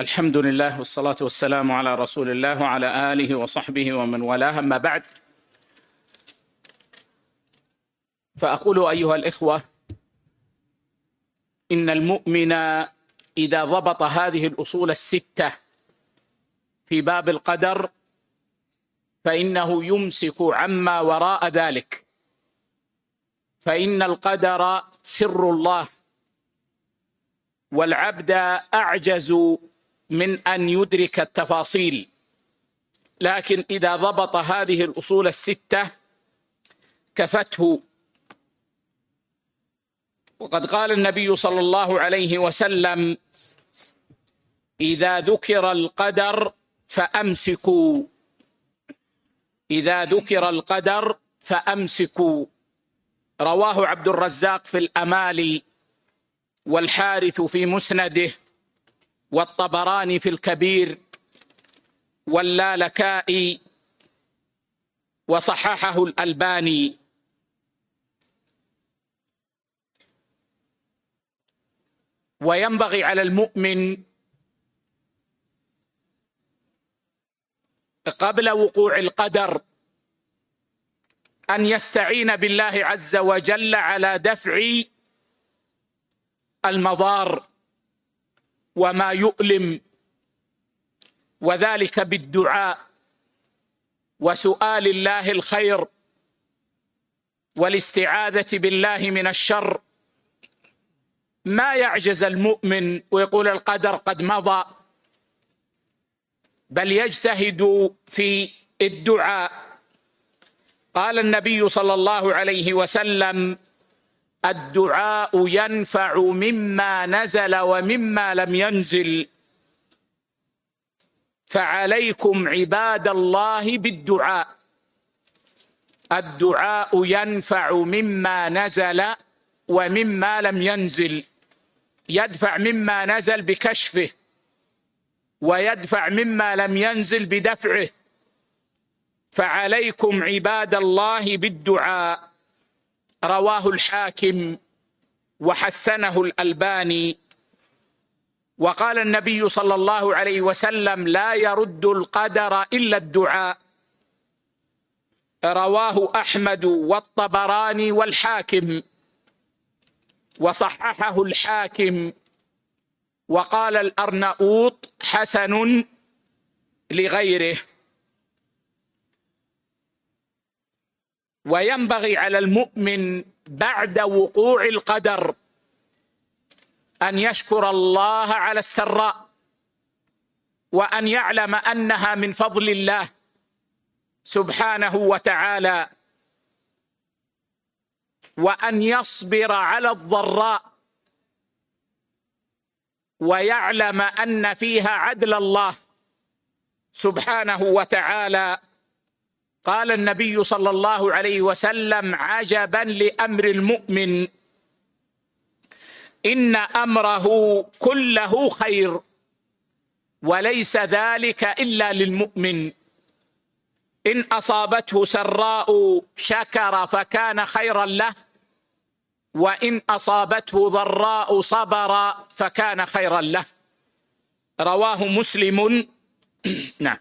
الحمد لله والصلاة والسلام على رسول الله وعلى آله وصحبه ومن والاه، أما بعد، فأقول أيها الإخوة: إن المؤمن إذا ضبط هذه الأصول الستة في باب القدر فإنه يمسك عما وراء ذلك، فإن القدر سر الله، والعبد أعجز من أن يدرك التفاصيل، لكن إذا ضبط هذه الأصول الستة كفته. وقد قال النبي صلى الله عليه وسلم: إذا ذكر القدر فأمسكوا، إذا ذكر القدر فأمسكوا. رواه عبد الرزاق في الأمالي، والحارث في مسنده، والطبراني في الكبير، واللالكائي، وصححه الألباني. وينبغي على المؤمن قبل وقوع القدر أن يستعين بالله عز وجل على دفع المضار وما يؤلم، وذلك بالدعاء وسؤال الله الخير والاستعاذة بالله من الشر. ما يعجز المؤمن ويقول القدر قد مضى، بل يجتهد في الدعاء. قال النبي صلى الله عليه وسلم: الدعاء ينفع مما نزل ومما لم ينزل، فعليكم عباد الله بالدعاء. الدعاء ينفع مما نزل ومما لم ينزل، يدفع مما نزل بكشفه، ويدفع مما لم ينزل بدفعه، فعليكم عباد الله بالدعاء. رواه الحاكم وحسنه الألباني. وقال النبي صلى الله عليه وسلم: لا يرد القدر إلا الدعاء. رواه أحمد والطبراني والحاكم، وصححه الحاكم، وقال الأرناؤوط: حسن لغيره. وينبغي على المؤمن بعد وقوع القدر أن يشكر الله على السراء، وأن يعلم أنها من فضل الله سبحانه وتعالى، وأن يصبر على الضراء ويعلم أن فيها عدل الله سبحانه وتعالى. قال النبي صلى الله عليه وسلم: عجبا لأمر المؤمن، إن أمره كله خير، وليس ذلك إلا للمؤمن. إن أصابته سراء شكر فكان خيرا له، وإن أصابته ضراء صبر فكان خيرا له. رواه مسلم. نعم.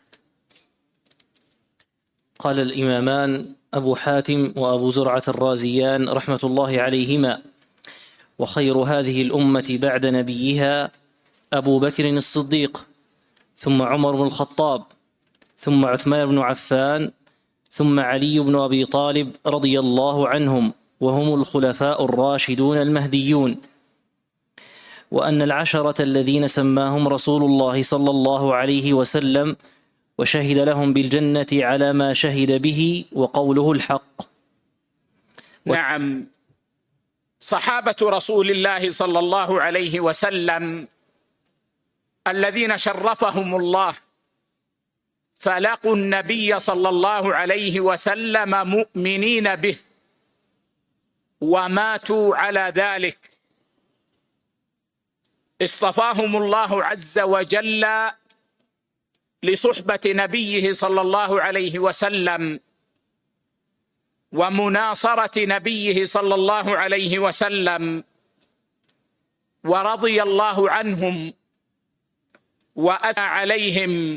قال الإمامان أبو حاتم وأبو زرعة الرازيان رحمة الله عليهما: وخير هذه الأمة بعد نبيها أبو بكر الصديق، ثم عمر بن الخطاب، ثم عثمان بن عفان، ثم علي بن أبي طالب رضي الله عنهم، وهم الخلفاء الراشدون المهديون. وأن العشرة الذين سماهم رسول الله صلى الله عليه وسلم وشهد لهم بالجنة على ما شهد به، وقوله الحق. نعم، صحابة رسول الله صلى الله عليه وسلم الذين شرفهم الله فلقوا النبي صلى الله عليه وسلم مؤمنين به، وماتوا على ذلك. اصطفاهم الله عز وجل لصحبة نبيه صلى الله عليه وسلم، ومناصرة نبيه صلى الله عليه وسلم، ورضي الله عنهم وأثنى عليهم.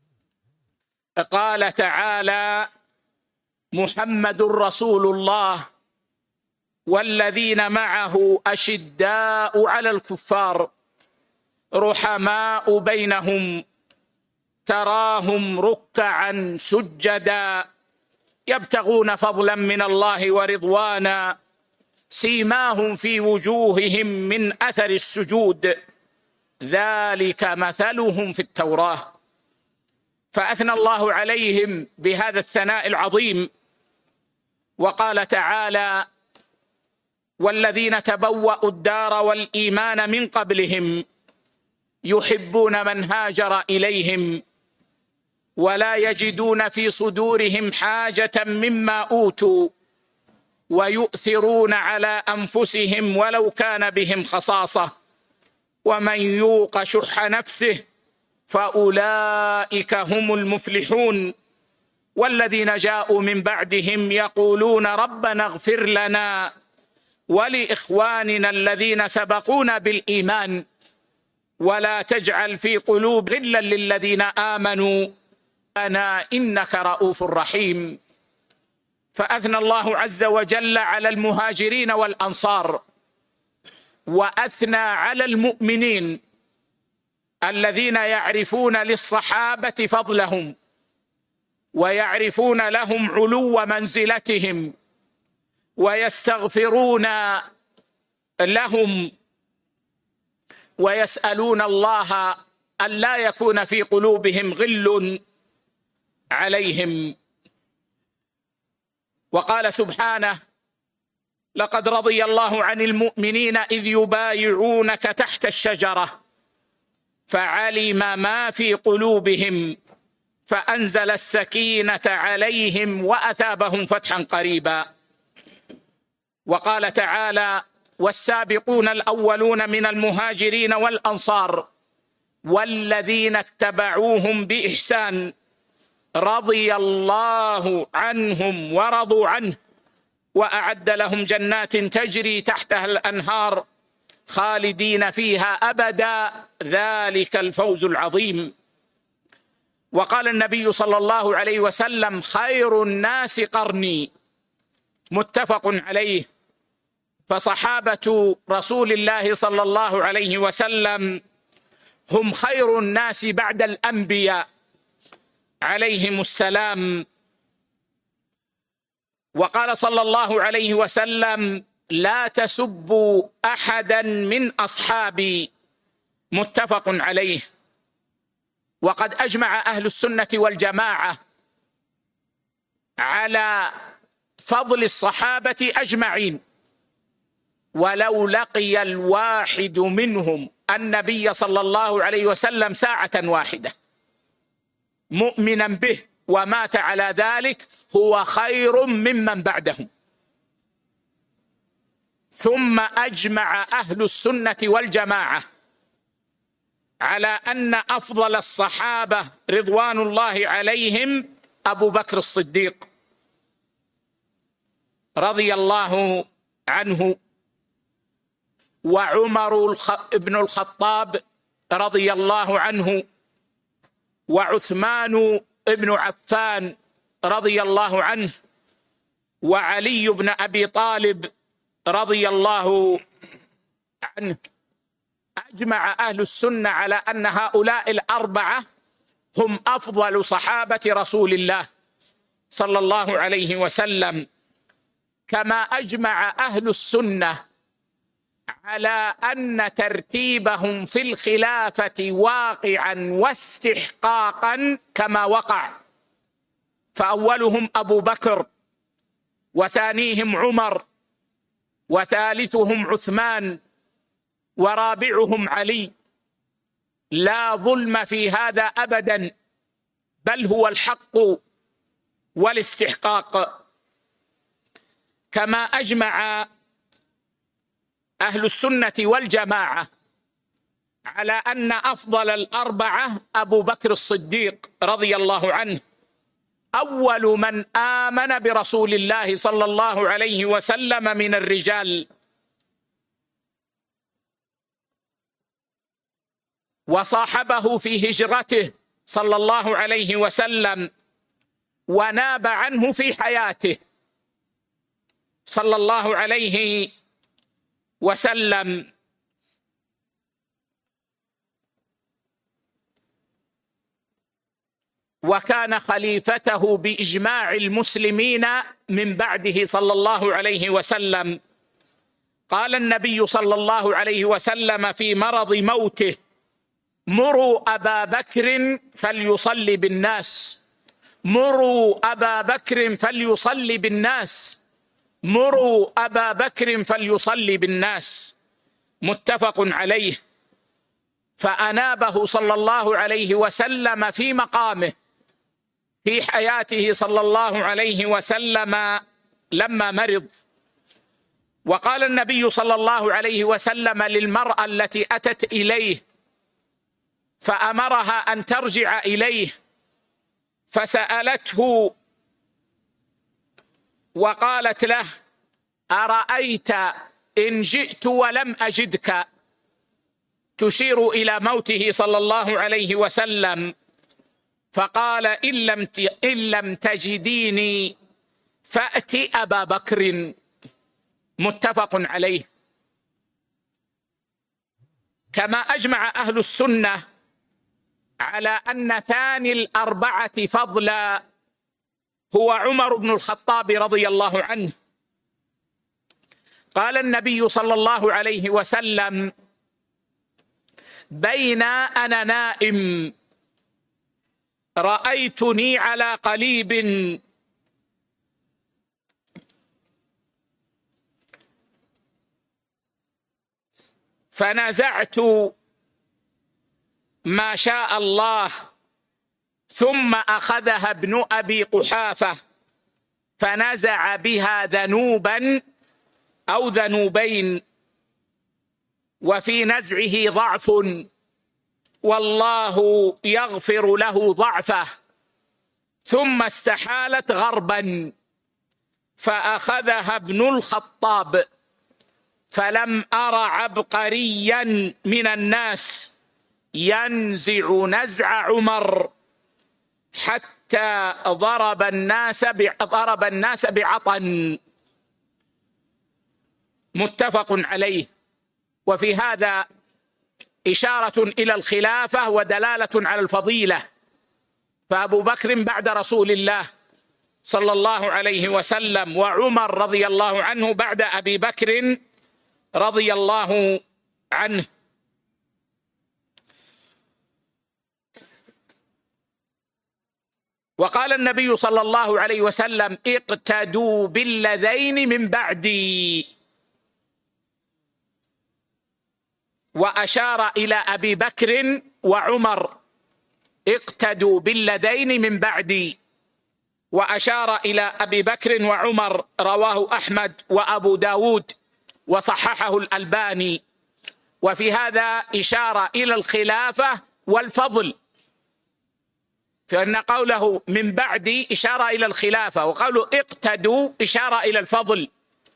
قال تعالى: محمد رسول الله والذين معه أشداء على الكفار رحماء بينهم تراهم ركعا سجدا يبتغون فضلا من الله ورضوانا سيماهم في وجوههم من أثر السجود ذلك مثلهم في التوراة. فأثنى الله عليهم بهذا الثناء العظيم، وقال تعالى: والذين تبوأوا الدار والإيمان من قبلهم يحبون من هاجر إليهم ولا يجدون في صدورهم حاجة مما أوتوا ويؤثرون على أنفسهم ولو كان بهم خصاصة ومن يوق شح نفسه فأولئك هم المفلحون. والذين جاءوا من بعدهم يقولون ربنا اغفر لنا ولإخواننا الذين سبقونا بالإيمان ولا تجعل في قلوب غلا للذين آمنوا إنك رؤوف رحيم. فأثنى الله عز وجل على المهاجرين والأنصار، وأثنى على المؤمنين الذين يعرفون للصحابة فضلهم ويعرفون لهم علو منزلتهم ويستغفرون لهم ويسألون الله أن لا يكون في قلوبهم غل عليهم. وقال سبحانه: لقد رضي الله عن المؤمنين إذ يبايعونك تحت الشجرة فعلم ما في قلوبهم فأنزل السكينة عليهم وأثابهم فتحا قريبا. وقال تعالى: والسابقون الأولون من المهاجرين والأنصار والذين اتبعوهم بإحسان رضي الله عنهم ورضوا عنه وأعد لهم جنات تجري تحتها الأنهار خالدين فيها أبدا ذلك الفوز العظيم. وقال النبي صلى الله عليه وسلم: خير الناس قرني، متفق عليه. فصحابة رسول الله صلى الله عليه وسلم هم خير الناس بعد الأنبياء عليهم السلام. وقال صلى الله عليه وسلم: لا تسبوا أحدا من أصحابي، متفق عليه. وقد أجمع أهل السنة والجماعة على فضل الصحابة أجمعين، ولو لقي الواحد منهم النبي صلى الله عليه وسلم ساعة واحدة مؤمنا به ومات على ذلك هو خير ممن بعدهم. ثم أجمع أهل السنة والجماعة على أن أفضل الصحابة رضوان الله عليهم أبو بكر الصديق رضي الله عنه، وعمر بن الخطاب رضي الله عنه، وعثمان بن عفان رضي الله عنه، وعلي بن أبي طالب رضي الله عنه. أجمع أهل السنة على أن هؤلاء الأربعة هم أفضل صحابة رسول الله صلى الله عليه وسلم، كما أجمع أهل السنة على أن ترتيبهم في الخلافة واقعا واستحقاقا كما وقع، فأولهم أبو بكر، وثانيهم عمر، وثالثهم عثمان، ورابعهم علي. لا ظلم في هذا أبدا، بل هو الحق والاستحقاق. كما أجمع أهل السنة والجماعة على أن أفضل الأربعة أبو بكر الصديق رضي الله عنه، أول من آمن برسول الله صلى الله عليه وسلم من الرجال. وصاحبه في هجرته صلى الله عليه وسلم، وناب عنه في حياته صلى الله عليه وسلم. وكان خليفته بإجماع المسلمين من بعده صلى الله عليه وسلم. قال النبي صلى الله عليه وسلم في مرض موته: مروا أبا بكر فليصلي بالناس، مروا أبا بكر فليصلي بالناس، مروا أبا بكر فليصلي بالناس. متفق عليه. فأنابه صلى الله عليه وسلم في مقامه في حياته صلى الله عليه وسلم لما مرض. وقال النبي صلى الله عليه وسلم للمرأة التي أتت إليه فأمرها أن ترجع إليه، فسألته وقالت له: أرأيت إن جئت ولم أجدك؟ تشير إلى موته صلى الله عليه وسلم. فقال: إن لم تجديني فأت أبا بكر. متفق عليه. كما أجمع أهل السنة على أن ثاني الأربعة فضلا هو عمر بن الخطاب رضي الله عنه. قال النبي صلى الله عليه وسلم: بين أنا نائم رأيتني على قليب فنزعت ما شاء الله، ثم أخذها ابن أبي قحافة فنزع بها ذنوبا أو ذنوبين، وفي نزعه ضعف، والله يغفر له ضعفه. ثم استحالت غربا فأخذها ابن الخطاب، فلم أر عبقريا من الناس ينزع نزع عمر حتى ضرب الناس بعطن. متفق عليه. وفي هذا إشارة إلى الخلافة ودلالة على الفضيلة، فأبو بكر بعد رسول الله صلى الله عليه وسلم، وعمر رضي الله عنه بعد أبي بكر رضي الله عنه. وقال النبي صلى الله عليه وسلم: اقتدوا بالذين من بعدي، وأشار إلى أبي بكر وعمر. اقتدوا بالذين من بعدي، وأشار إلى أبي بكر وعمر. رواه أحمد وأبو داود وصححه الألباني. وفي هذا إشارة إلى الخلافة والفضل، فإن قوله من بعدي إشارة إلى الخلافة، وقوله اقتدوا إشارة إلى الفضل.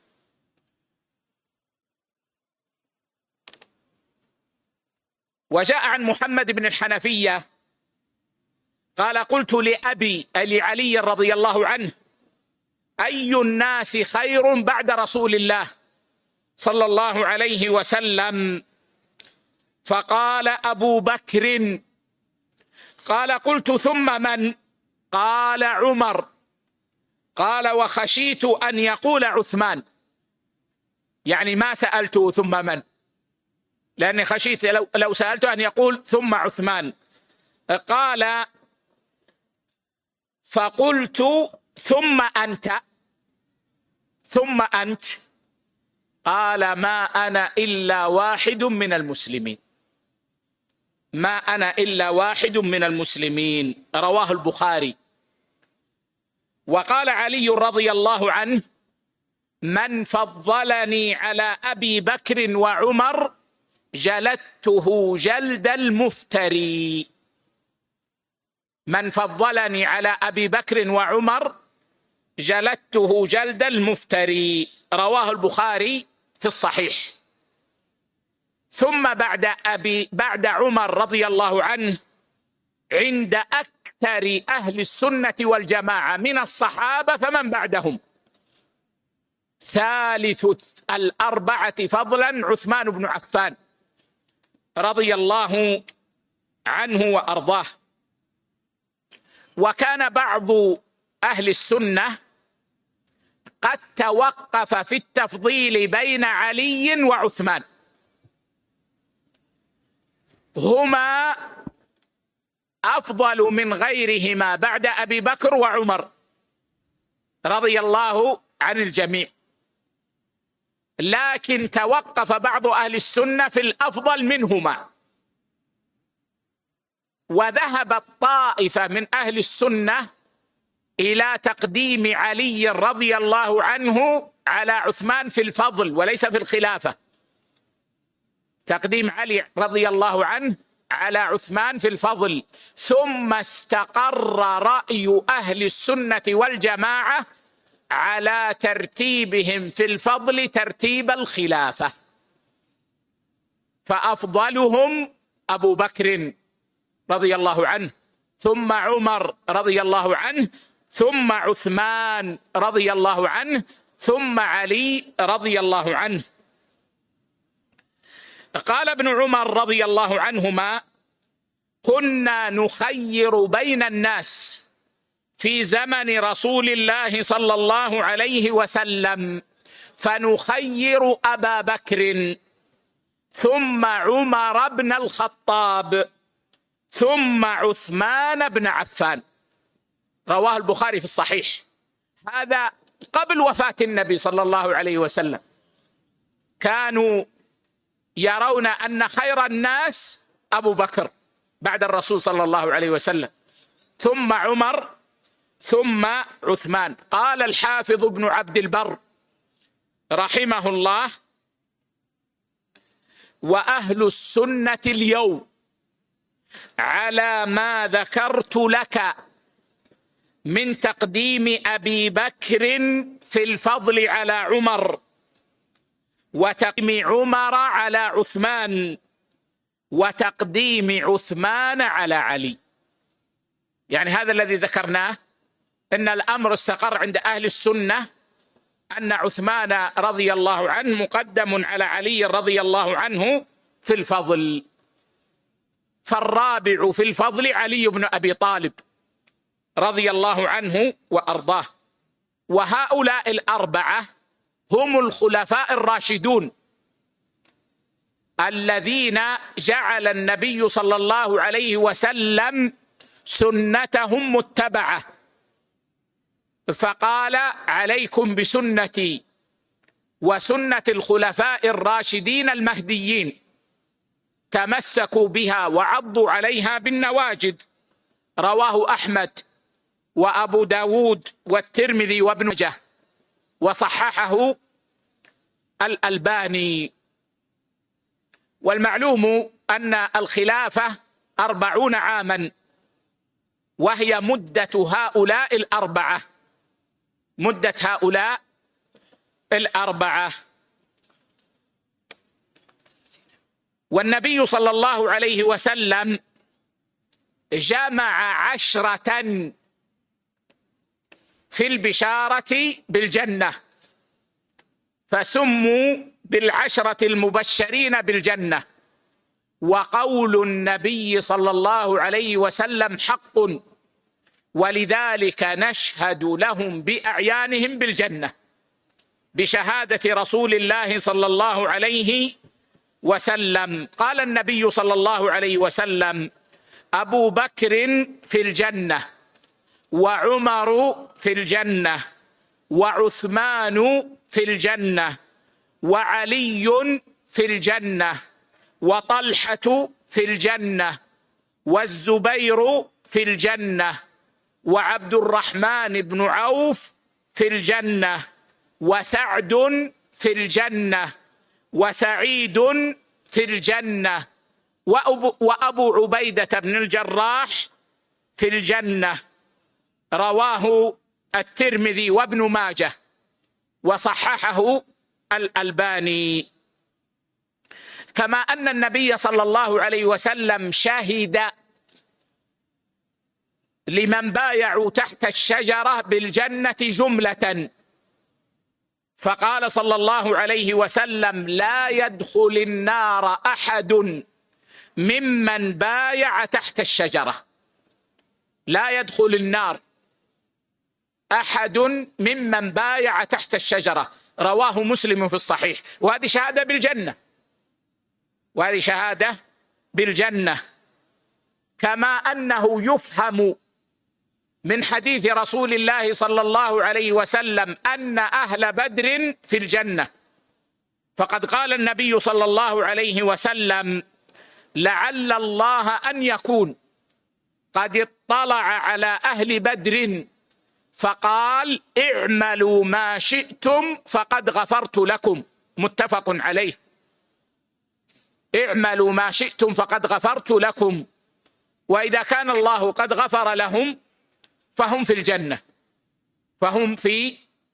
وجاء عن محمد بن الحنفية قال: قلت لأبي لعلي رضي الله عنه: أي الناس خير بعد رسول الله صلى الله عليه وسلم؟ فقال: أبو بكر. قال: قلت ثم من؟ قال: عمر. قال: وخشيت أن يقول عثمان، يعني ما سألته ثم من، لأني خشيت لو سألته أن يقول ثم عثمان. قال: فقلت ثم أنت، ثم أنت. قال: ما أنا إلا واحد من المسلمين، ما أنا إلا واحد من المسلمين. رواه البخاري. وقال علي رضي الله عنه: من فضلني على أبي بكر وعمر جلدته جلد المفتري. من فضلني على أبي بكر وعمر جلدته جلد المفتري. رواه البخاري في الصحيح. ثم بعد عمر رضي الله عنه عند أكثر أهل السنة والجماعة من الصحابة فمن بعدهم. ثالث الأربعة فضلا عثمان بن عفان رضي الله عنه وأرضاه. وكان بعض أهل السنة قد توقف في التفضيل بين علي وعثمان، هما أفضل من غيرهما بعد أبي بكر وعمر رضي الله عن الجميع، لكن توقف بعض أهل السنة في الأفضل منهما، وذهبت طائفة من أهل السنة إلى تقديم علي رضي الله عنه على عثمان في الفضل وليس في الخلافة، تقديم علي رضي الله عنه على عثمان في الفضل. ثم استقر رأي أهل السنة والجماعة على ترتيبهم في الفضل ترتيب الخلافة، فأفضلهم أبو بكر رضي الله عنه، ثم عمر رضي الله عنه، ثم عثمان رضي الله عنه، ثم علي رضي الله عنه. قال ابن عمر رضي الله عنهما: كنا نخير بين الناس في زمن رسول الله صلى الله عليه وسلم، فنخير أبا بكر ثم عمر بن الخطاب ثم عثمان بن عفان. رواه البخاري في الصحيح، هذا قبل وفاة النبي صلى الله عليه وسلم. كانوا يرون أن خير الناس أبو بكر بعد الرسول صلى الله عليه وسلم، ثم عمر، ثم عثمان. قال الحافظ ابن عبد البر رحمه الله: وأهل السنة اليوم على ما ذكرت لك من تقديم أبي بكر في الفضل على عمر، وتقديم عمر على عثمان، وتقديم عثمان على علي. يعني هذا الذي ذكرناه، إن الأمر استقر عند أهل السنة أن عثمان رضي الله عنه مقدم على علي رضي الله عنه في الفضل. فالرابع في الفضل علي بن أبي طالب رضي الله عنه وأرضاه. وهؤلاء الأربعة هم الخلفاء الراشدون الذين جعل النبي صلى الله عليه وسلم سنتهم متبعة، فقال: عليكم بسنتي وسنة الخلفاء الراشدين المهديين، تمسكوا بها وعضوا عليها بالنواجذ. رواه أحمد وأبو داود والترمذي وابن ماجه، وصححه الألباني. والمعلوم أن الخلافة 40 عاما، وهي مدة هؤلاء الأربعة، مدة هؤلاء الأربعة. والنبي صلى الله عليه وسلم جمع 10 في البشارة بالجنة، فسموا بال10 المبشرين بالجنة. وقول النبي صلى الله عليه وسلم حق، ولذلك نشهد لهم بأعيانهم بالجنة بشهادة رسول الله صلى الله عليه وسلم. قال النبي صلى الله عليه وسلم: أبو بكر في الجنة، وعمر في الجنة، وعثمان في الجنة، وعلي في الجنة، وطلحة في الجنة، والزبير في الجنة، وعبد الرحمن بن عوف في الجنة، وسعد في الجنة، وسعيد في الجنة، وأبو عبيدة بن الجراح في الجنة. رواه الترمذي وابن ماجه، وصححه الألباني. كما أن النبي صلى الله عليه وسلم شهد لمن بايعوا تحت الشجرة بالجنة جملة، فقال صلى الله عليه وسلم: لا يدخل النار أحد ممن بايع تحت الشجرة. لا يدخل النار أحد ممن بايع تحت الشجرة، رواه مسلم في الصحيح. وهذه شهادة بالجنة، وهذه شهادة بالجنة. كما أنه يفهم من حديث رسول الله صلى الله عليه وسلم أن أهل بدر في الجنة، فقد قال النبي صلى الله عليه وسلم: لعل الله أن يكون قد اطلع على أهل بدر فقال: اعملوا ما شئتم فقد غفرت لكم. متفق عليه. اعملوا ما شئتم فقد غفرت لكم. وإذا كان الله قد غفر لهم فهم في الجنة، فهم في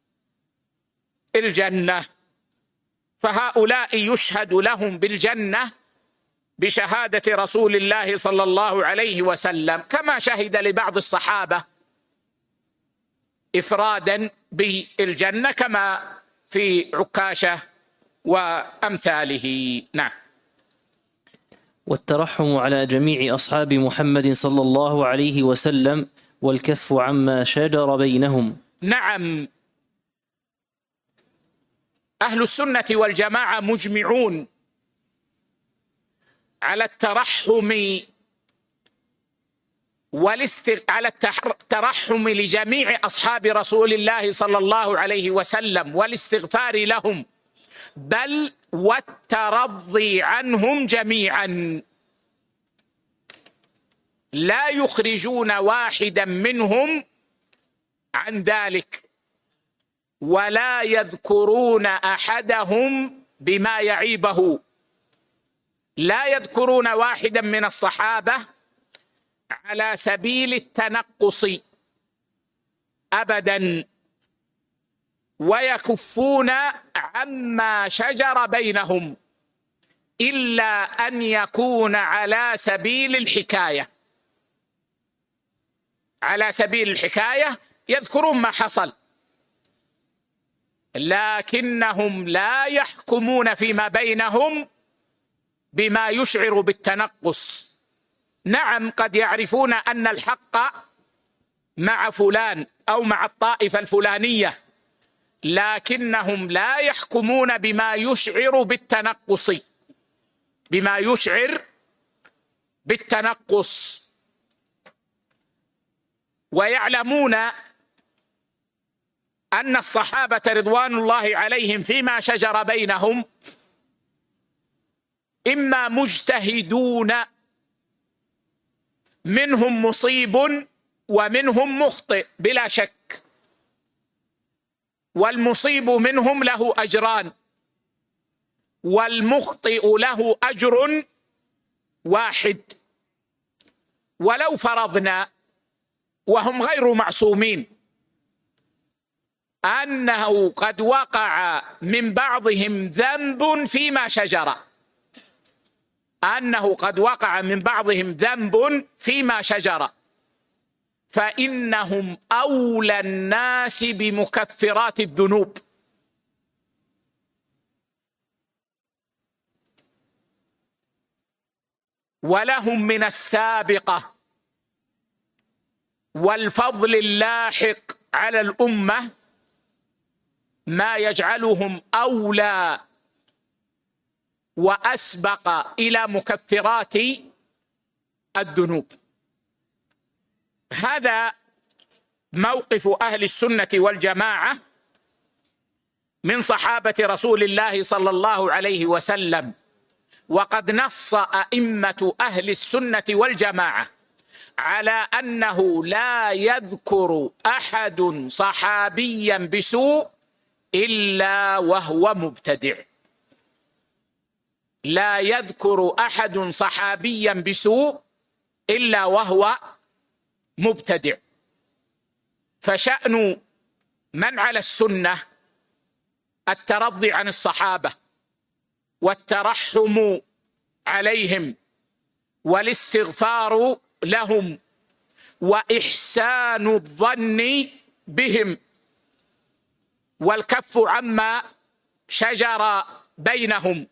الجنة. فهؤلاء يشهد لهم بالجنة بشهادة رسول الله صلى الله عليه وسلم، كما شهد لبعض الصحابة إفرادا بالجنة كما في عكاشة وأمثاله. نعم. والترحم على جميع أصحاب محمد صلى الله عليه وسلم والكف عما شجر بينهم. نعم، أهل السنة والجماعة مجمعون على الترحم على الترحم لجميع أصحاب رسول الله صلى الله عليه وسلم والاستغفار لهم، بل والترضي عنهم جميعا. لا يخرجون واحدا منهم عن ذلك، ولا يذكرون أحدهم بما يعيبه. لا يذكرون واحدا من الصحابة على سبيل التنقص أبدا، ويكفون عما شجر بينهم، إلا أن يكون على سبيل الحكاية. على سبيل الحكاية يذكرون ما حصل، لكنهم لا يحكمون فيما بينهم بما يشعر بالتنقص. نعم، قد يعرفون أن الحق مع فلان أو مع الطائفة الفلانية، لكنهم لا يحكمون بما يشعر بالتنقص، بما يشعر بالتنقص. ويعلمون أن الصحابة رضوان الله عليهم فيما شجر بينهم إما مجتهدون، منهم مصيب ومنهم مخطئ بلا شك، والمصيب منهم له أجران، والمخطئ له أجر واحد. ولو فرضنا، وهم غير معصومين، أنه قد وقع من بعضهم ذنب فيما شجر، أنه قد وقع من بعضهم ذنب فيما شجر، فإنهم أولى الناس بمكفرات الذنوب. ولهم من السابقة والفضل اللاحق على الأمة ما يجعلهم أولى وأسبق إلى مكفرات الذنوب. هذا موقف أهل السنة والجماعة من صحابة رسول الله صلى الله عليه وسلم. وقد نص أئمة أهل السنة والجماعة على أنه لا يذكر أحد صحابيا بسوء إلا وهو مبتدع. لا يذكر أحد صحابيا بسوء إلا وهو مبتدع. فشأن من على السنة الترضي عن الصحابة والترحم عليهم والاستغفار لهم وإحسان الظن بهم والكف عما شجر بينهم،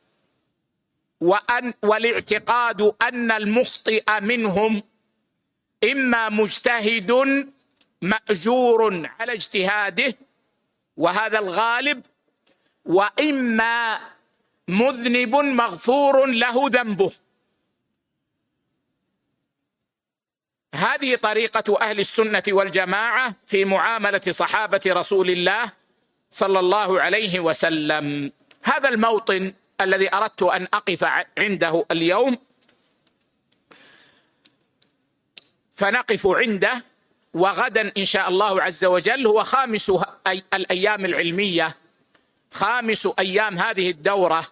والاعتقاد أن المخطئ منهم إما مجتهد مأجور على اجتهاده وهذا الغالب، وإما مذنب مغفور له ذنبه. هذه طريقة أهل السنة والجماعة في معاملة صحابة رسول الله صلى الله عليه وسلم. هذا الموطن الذي أردت أن أقف عنده اليوم، فنقف عنده، وغدا إن شاء الله عز وجل هو خامس الأيام العلمية، خامس أيام هذه الدورة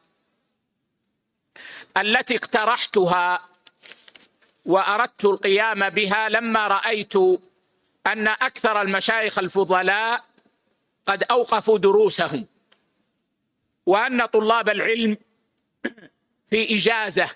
التي اقترحتها وأردت القيام بها لما رأيت أن أكثر المشايخ الفضلاء قد أوقفوا دروسهم، وأن طلاب العلم في إجازة،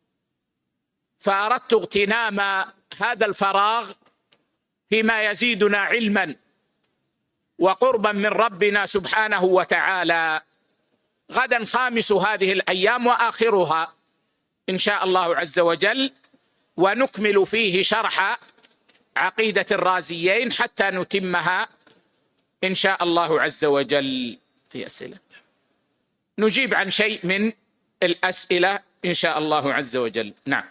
فأردت اغتنام هذا الفراغ فيما يزيدنا علما وقربا من ربنا سبحانه وتعالى. غدا خامس هذه الأيام وآخرها إن شاء الله عز وجل، ونكمل فيه شرح عقيدة الرازيين حتى نتمها إن شاء الله عز وجل. في أسئلة؟ نجيب عن شيء من الأسئلة إن شاء الله عز وجل. نعم.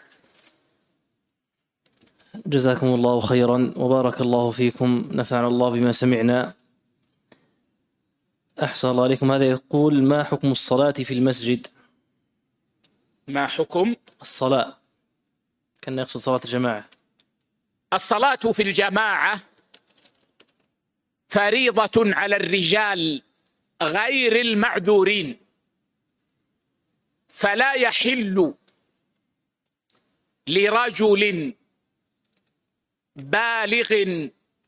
جزاكم الله خيرا وبارك الله فيكم، نفعنا الله بما سمعنا. أحسن الله عليكم. هذا يقول: ما حكم الصلاة في المسجد؟ ما حكم الصلاة؟ كان يقصد صلاة الجماعة. الصلاة في الجماعة فريضة على الرجال غير المعذورين، فلا يحل لرجل بالغ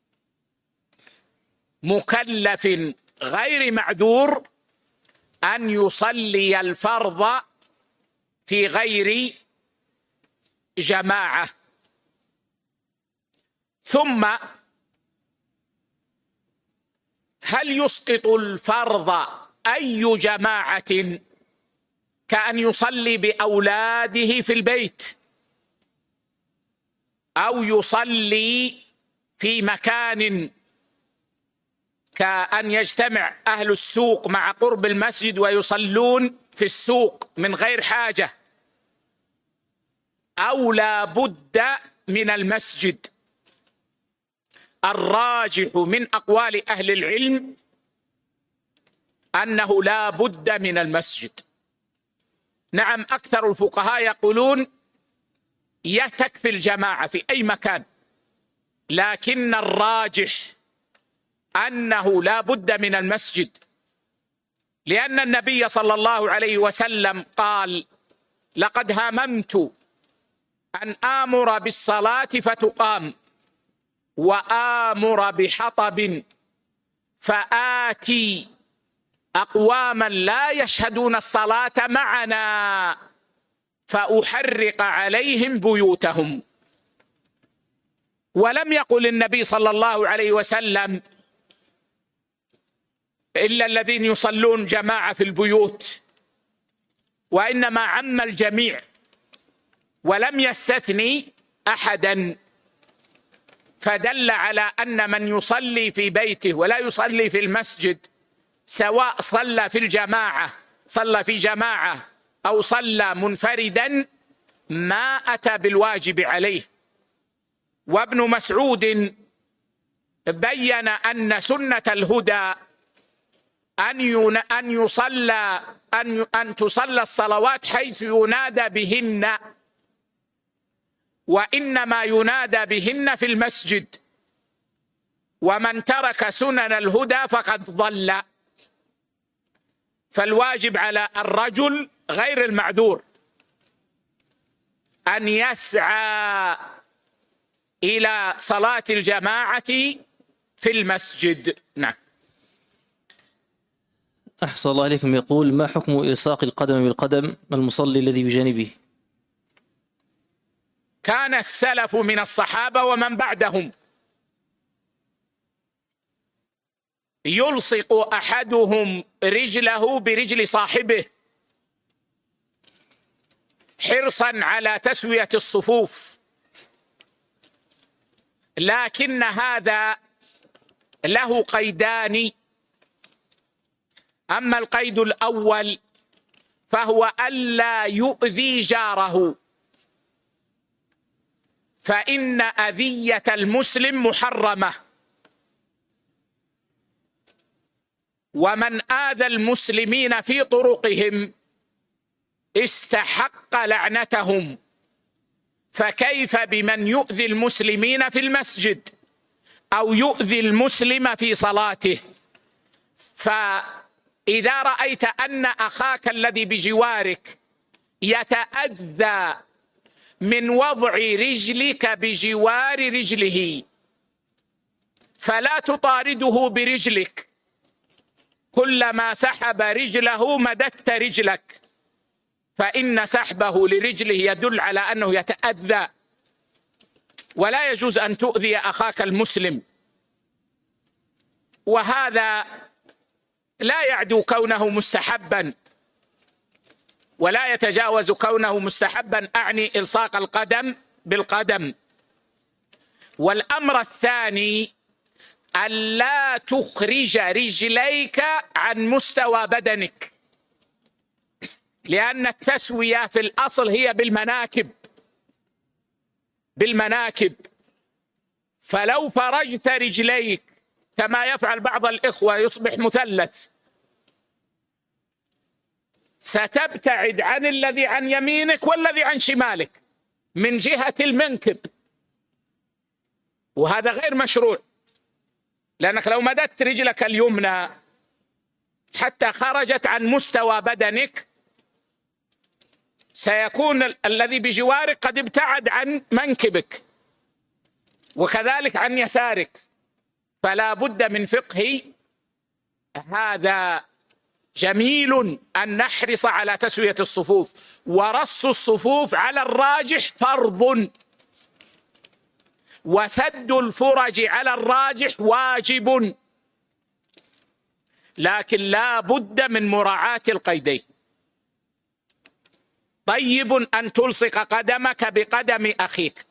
مكلف غير معذور أن يصلي الفرض في غير جماعة. ثم هل يسقط الفرض أي جماعة كأن يصلي بأولاده في البيت، أو يصلي في مكان كأن يجتمع أهل السوق مع قرب المسجد ويصلون في السوق من غير حاجة، أو لا بد من المسجد؟ الراجح من أقوال أهل العلم أنه لا بد من المسجد. نعم، أكثر الفقهاء يقولون تكفي الجماعة في أي مكان، لكن الراجح أنه لا بد من المسجد، لأن النبي صلى الله عليه وسلم قال: لقد هممت أن آمر بالصلاة فتقام وآمر بحطب فآتي أقواما لا يشهدون الصلاة معنا فأحرق عليهم بيوتهم. ولم يقل النبي صلى الله عليه وسلم إلا الذين يصلون جماعة في البيوت، وإنما عم الجميع ولم يستثني أحدا، فدل على أن من يصلي في بيته ولا يصلي في المسجد، سواء صلى في الجماعة، صلى في جماعة أو صلى منفردا، ما أتى بالواجب عليه. وابن مسعود بين أن سنة الهدى أن تصلى الصلوات حيث ينادى بهن، وإنما ينادى بهن في المسجد، ومن ترك سنن الهدى فقد ضل. فالواجب على الرجل غير المعذور أن يسعى إلى صلاة الجماعة في المسجد. نعم. أحسن الله عليكم، يقول: ما حكم إلصاق القدم بالقدم المصلي الذي بجانبه؟ كان السلف من الصحابة ومن بعدهم يلصق أحدهم رجله برجل صاحبه حرصا على تسوية الصفوف، لكن هذا له قيدان. أما القيد الأول فهو ألا يؤذي جاره، فإن أذية المسلم محرمة، ومن آذى المسلمين في طرقهم استحق لعنتهم، فكيف بمن يؤذي المسلمين في المسجد أو يؤذي المسلم في صلاته؟ فإذا رأيت أن أخاك الذي بجوارك يتأذى من وضع رجلك بجوار رجله فلا تطارده برجلك، كلما سحب رجله مددت رجلك، فإن سحبه لرجله يدل على أنه يتأذى، ولا يجوز أن تؤذي أخاك المسلم. وهذا لا يعدو كونه مستحبا ولا يتجاوز كونه مستحبا، أعني إلصاق القدم بالقدم. والأمر الثاني ألا تخرج رجليك عن مستوى بدنك، لأن التسوية في الأصل هي بالمناكب، فلو فرجت رجليك كما يفعل بعض الإخوة يصبح مثلث، ستبتعد عن الذي عن يمينك والذي عن شمالك من جهة المنكب، وهذا غير مشروع، لأنك لو مددت رجلك اليمنى حتى خرجت عن مستوى بدنك سيكون الذي بجوارك قد ابتعد عن منكبك، وكذلك عن يسارك، فلا بد من فقه هذا. جميل أن نحرص على تسوية الصفوف، ورص الصفوف على الراجح فرض، وسد الفرج على الراجح واجب، لكن لا بد من مراعاة القيدين. طيب أن تلصق قدمك بقدم أخيك،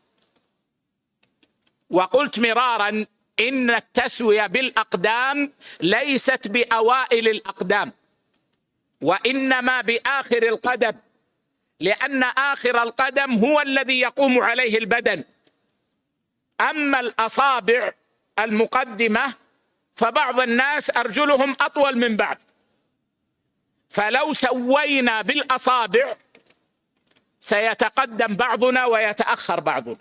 وقلت مرارا إن التسوية بالأقدام ليست بأوائل الأقدام، وإنما بآخر القدم، لأن آخر القدم هو الذي يقوم عليه البدن. أما الأصابع المقدمة فبعض الناس أرجلهم أطول من بعض، فلو سوينا بالأصابع سيتقدم بعضنا ويتأخر بعضنا.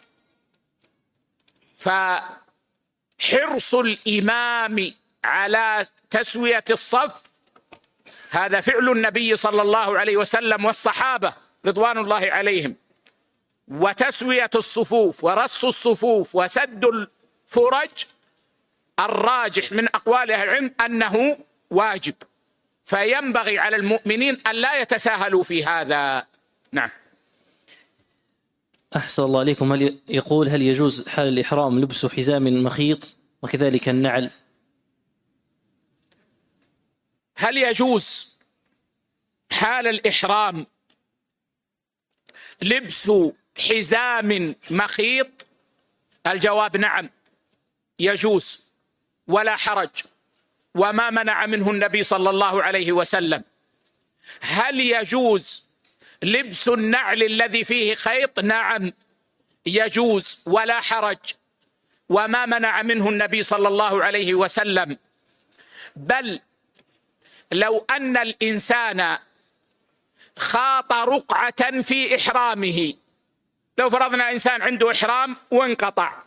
فحرص الإمام على تسوية الصف هذا فعل النبي صلى الله عليه وسلم والصحابة رضوان الله عليهم، وتسوية الصفوف ورص الصفوف وسد الفرج الراجح من أقوال أهل العلم أنه واجب، فينبغي على المؤمنين أن لا يتساهلوا في هذا. نعم. أحسن الله عليكم، هل يجوز حال الإحرام لبس حزام مخيط وكذلك النعل؟ هل يجوز حال الإحرام لبس حزام مخيط؟ الجواب نعم يجوز ولا حرج، وما منع منه النبي صلى الله عليه وسلم. هل يجوز لبس النعل الذي فيه خيط؟ نعم يجوز ولا حرج، وما منع منه النبي صلى الله عليه وسلم. بل لو أن الإنسان خاط رقعة في إحرامه، لو فرضنا إنسان عنده إحرام وانقطع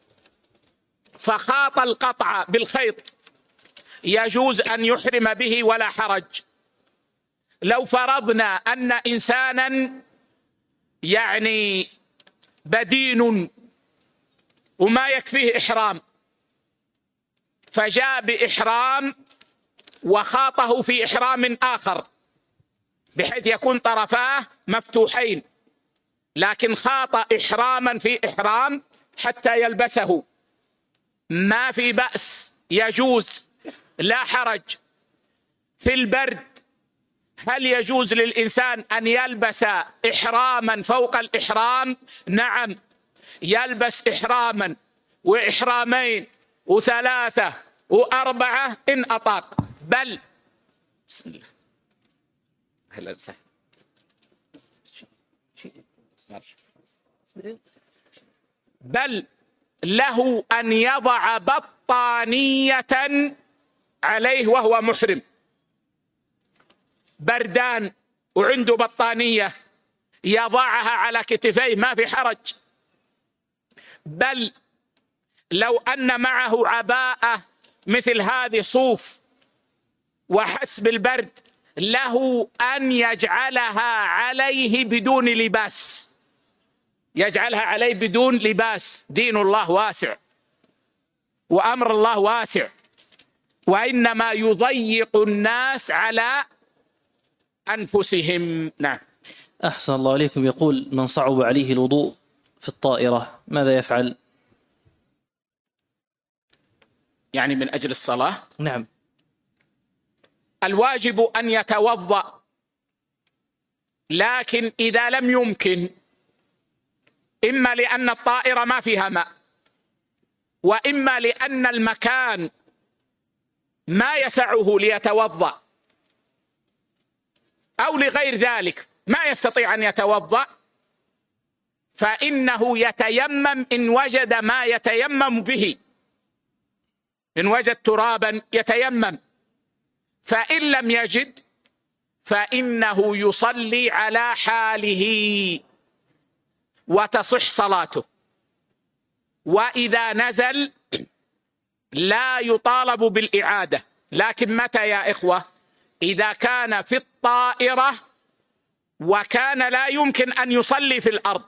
فخاط القطع بالخيط، يجوز أن يحرم به ولا حرج. لو فرضنا أن إنسانا يعني بدين وما يكفيه إحرام فجاء بإحرام وخاطه في إحرام آخر بحيث يكون طرفاه مفتوحين، لكن خاط إحراما في إحرام حتى يلبسه، ما في بأس، يجوز، لا حرج. في البرد هل يجوز للإنسان أن يلبس إحراما فوق الإحرام؟ نعم، يلبس إحراما وإحرامين وثلاثة وأربعة إن أطاق. بل بسم الله هلا وسهلا. بل له أن يضع بطانية عليه وهو محرم، بردان وعنده بطانية يضعها على كتفيه، ما في حرج. بل لو أن معه عباءة مثل هذه صوف وحس بالبرد له أن يجعلها عليه بدون لباس، يجعلها عليه بدون لباس. دين الله واسع وأمر الله واسع، وإنما يضيق الناس على أنفسهم. نعم. أحسن الله عليكم. يقول: من صعب عليه الوضوء في الطائرة ماذا يفعل؟ يعني من أجل الصلاة؟ نعم. الواجب أن يتوضأ، لكن إذا لم يمكن، إما لأن الطائرة ما فيها ماء، وإما لأن المكان ما يسعه ليتوضأ، أو لغير ذلك ما يستطيع أن يتوضأ، فإنه يتيمم إن وجد ما يتيمم به، إن وجد ترابا يتيمم، فإن لم يجد فإنه يصلي على حاله وتصح صلاته. وإذا نزل لا يطالب بالإعادة، لكن متى يا إخوة؟ إذا كان في الطائرة وكان لا يمكن أن يصلي في الأرض،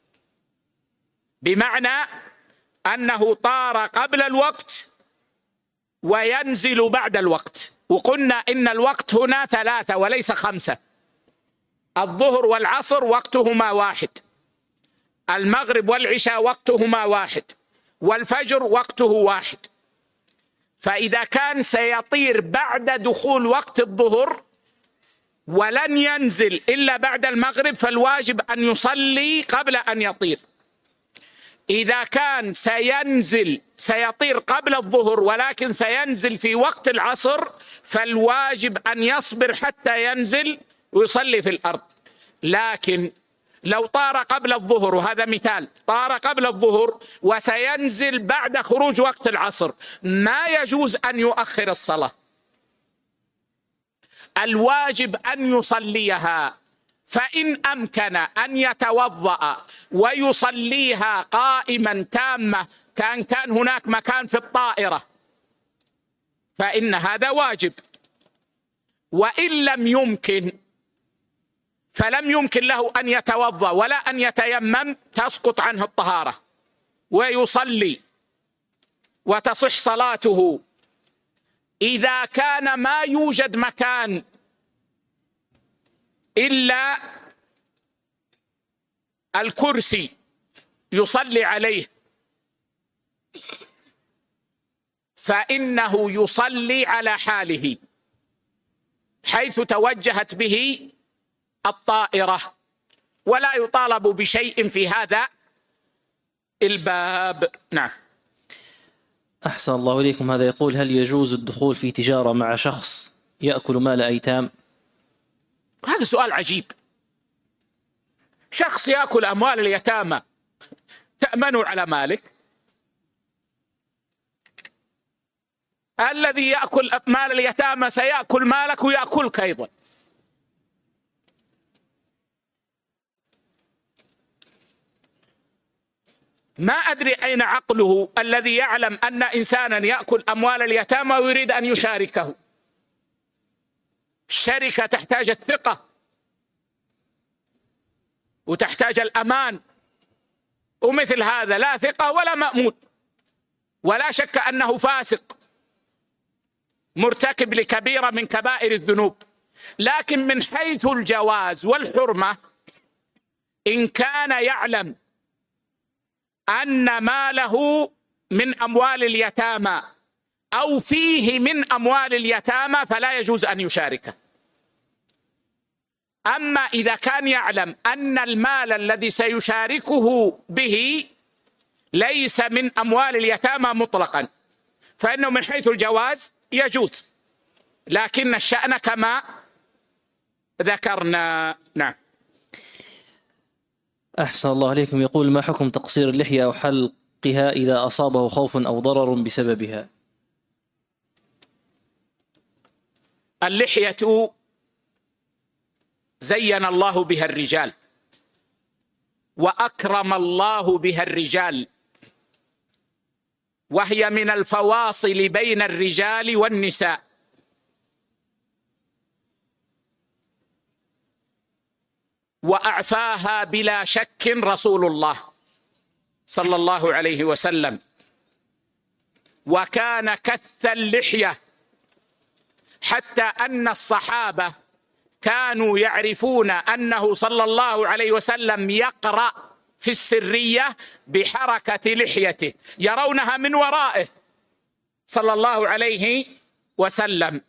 بمعنى أنه طار قبل الوقت وينزل بعد الوقت. وقلنا إن الوقت هنا 3 وليس 5، الظهر والعصر وقتهما واحد، المغرب والعشاء وقتهما واحد، والفجر وقته واحد. فإذا كان سيطير بعد دخول وقت الظهر ولن ينزل إلا بعد المغرب، فالواجب أن يصلي قبل أن يطير. إذا كان سيطير قبل الظهر ولكن سينزل في وقت العصر، فالواجب أن يصبر حتى ينزل ويصلي في الأرض. لكن لو طار قبل الظهر، وهذا مثال، طار قبل الظهر وسينزل بعد خروج وقت العصر، ما يجوز أن يؤخر الصلاة، الواجب أن يصليها. فإن أمكن أن يتوضأ ويصليها قائما تامة كان هناك مكان في الطائرة، فإن هذا واجب. وإن لم يمكن فلم يمكن له أن يتوضأ ولا أن يتيمم، تسقط عنه الطهارة ويصلي وتصح صلاته. إذا كان ما يوجد مكان إلا الكرسي يصلي عليه، فإنه يصلي على حاله حيث توجهت به الطائرة، ولا يطالب بشيء في هذا الباب. نعم. أحسن الله إليكم. هذا يقول: هل يجوز الدخول في تجارة مع شخص يأكل مال أيتام؟ هذا سؤال عجيب. شخص يأكل أموال اليتامى، تأمنوا على مالك؟ الذي يأكل مال اليتامى سيأكل مالك ويأكلك أيضا. ما أدري أين عقله الذي يعلم أن إنسانا يأكل أموال اليتامى ويريد أن يشاركه. الشركة تحتاج الثقة وتحتاج الأمان، ومثل هذا لا ثقة ولا مأمون، ولا شك أنه فاسق مرتكب لكبيرة من كبائر الذنوب. لكن من حيث الجواز والحرمة، إن كان يعلم أن ماله من أموال اليتامى أو فيه من أموال اليتامى فلا يجوز أن يشاركه. أما إذا كان يعلم أن المال الذي سيشاركه به ليس من أموال اليتامى مطلقا، فإنه من حيث الجواز يجوز، لكن الشأن كما ذكرنا. نعم. أحسن الله عليكم. يقول: ما حكم تقصير اللحية أو حلقها إذا أصابه خوف أو ضرر بسببها؟ اللحية زين الله بها الرجال وأكرم الله بها الرجال، وهي من الفواصل بين الرجال والنساء. وأعفاها بلا شك رسول الله صلى الله عليه وسلم، وكان كث اللحية، حتى أن الصحابة كانوا يعرفون أنه صلى الله عليه وسلم يقرأ في السرية بحركة لحيته، يرونها من ورائه صلى الله عليه وسلم.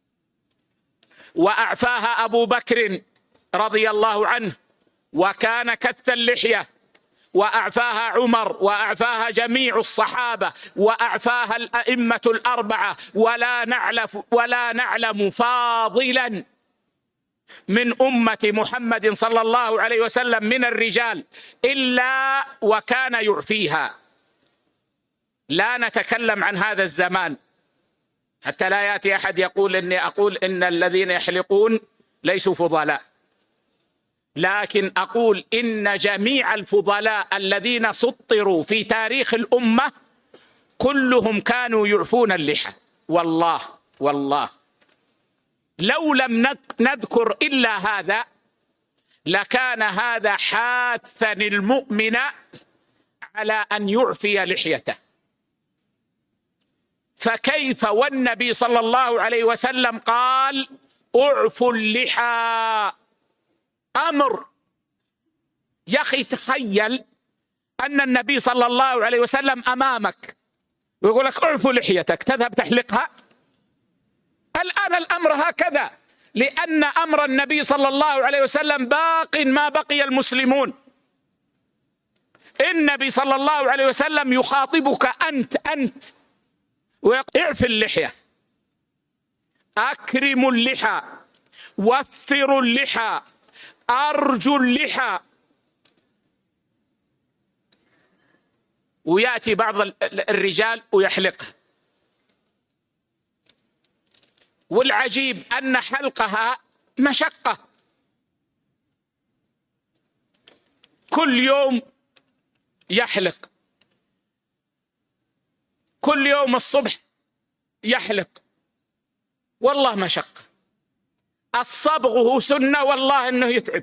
وأعفاها أبو بكر رضي الله عنه، وكان كث اللحية، وأعفاها عمر، وأعفاها جميع الصحابة، وأعفاها الأئمة الأربعة، ولا نعلم فاضلا من أمة محمد صلى الله عليه وسلم من الرجال إلا وكان يعفيها. لا نتكلم عن هذا الزمان حتى لا يأتي أحد يقول إني أقول إن الذين يحلقون ليسوا فضلاء، لكن أقول إن جميع الفضلاء الذين سطروا في تاريخ الأمة كلهم كانوا يعفون اللحى. والله لو لم نذكر إلا هذا لكان هذا حاثا المؤمن على أن يعفي لحيته. فكيف والنبي صلى الله عليه وسلم قال: اعفوا اللحى، أمر. يا أخي تخيل أن النبي صلى الله عليه وسلم أمامك ويقول لك اعفوا لحيتك، تذهب تحلقها؟ الآن الأمر هكذا، لأن أمر النبي صلى الله عليه وسلم باق ما بقي المسلمون. النبي صلى الله عليه وسلم يخاطبك أنت ويعف اللحية، أكرموا اللحى، وفروا اللحى، أرجوا اللحى. ويأتي بعض الرجال ويحلقها، والعجيب أن حلقها مشقة، كل يوم يحلق، كل يوم الصبح يحلق، والله مشقة. الصبغ هو سنة، والله إنه يتعب،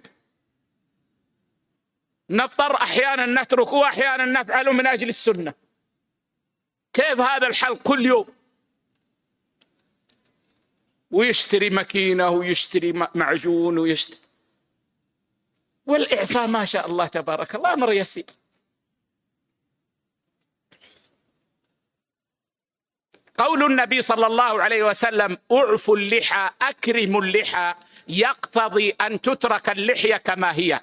نضطر أحيانا نتركه وأحيانا نفعله من أجل السنة. كيف هذا الحلق كل يوم؟ ويشتري ماكينة ويشتري معجون ويشتري، والإعفاء ما شاء الله تبارك الله أمر يسير. قول النبي صلى الله عليه وسلم اعفوا اللحى، أكرموا اللحى، يقتضي أن تترك اللحية كما هي.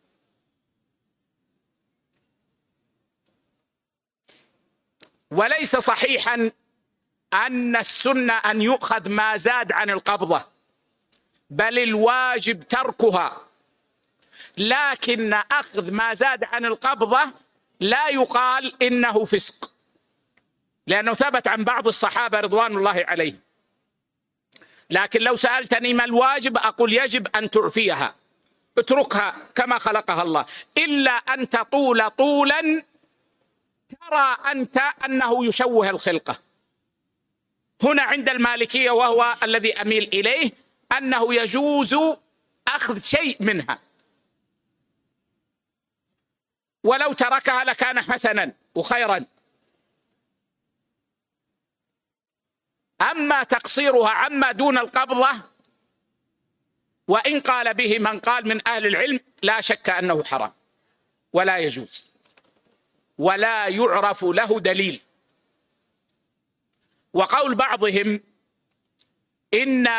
وليس صحيحا أن السنة أن يؤخذ ما زاد عن القبضة، بل الواجب تركها. لكن أخذ ما زاد عن القبضة لا يقال إنه فسق، لأنه ثبت عن بعض الصحابة رضوان الله عليهم. لكن لو سألتني ما الواجب أقول يجب أن تعفيها، اتركها كما خلقها الله، إلا أن تطول طولا ترى أنت أنه يشوه الخلقة. هنا عند المالكية، وهو الذي أميل إليه، أنه يجوز أخذ شيء منها، ولو تركها لكان حسنا وخيرا. أما تقصيرها عما دون القبضة، وإن قال به من قال من أهل العلم، لا شك أنه حرام ولا يجوز ولا يعرف له دليل. وقول بعضهم إن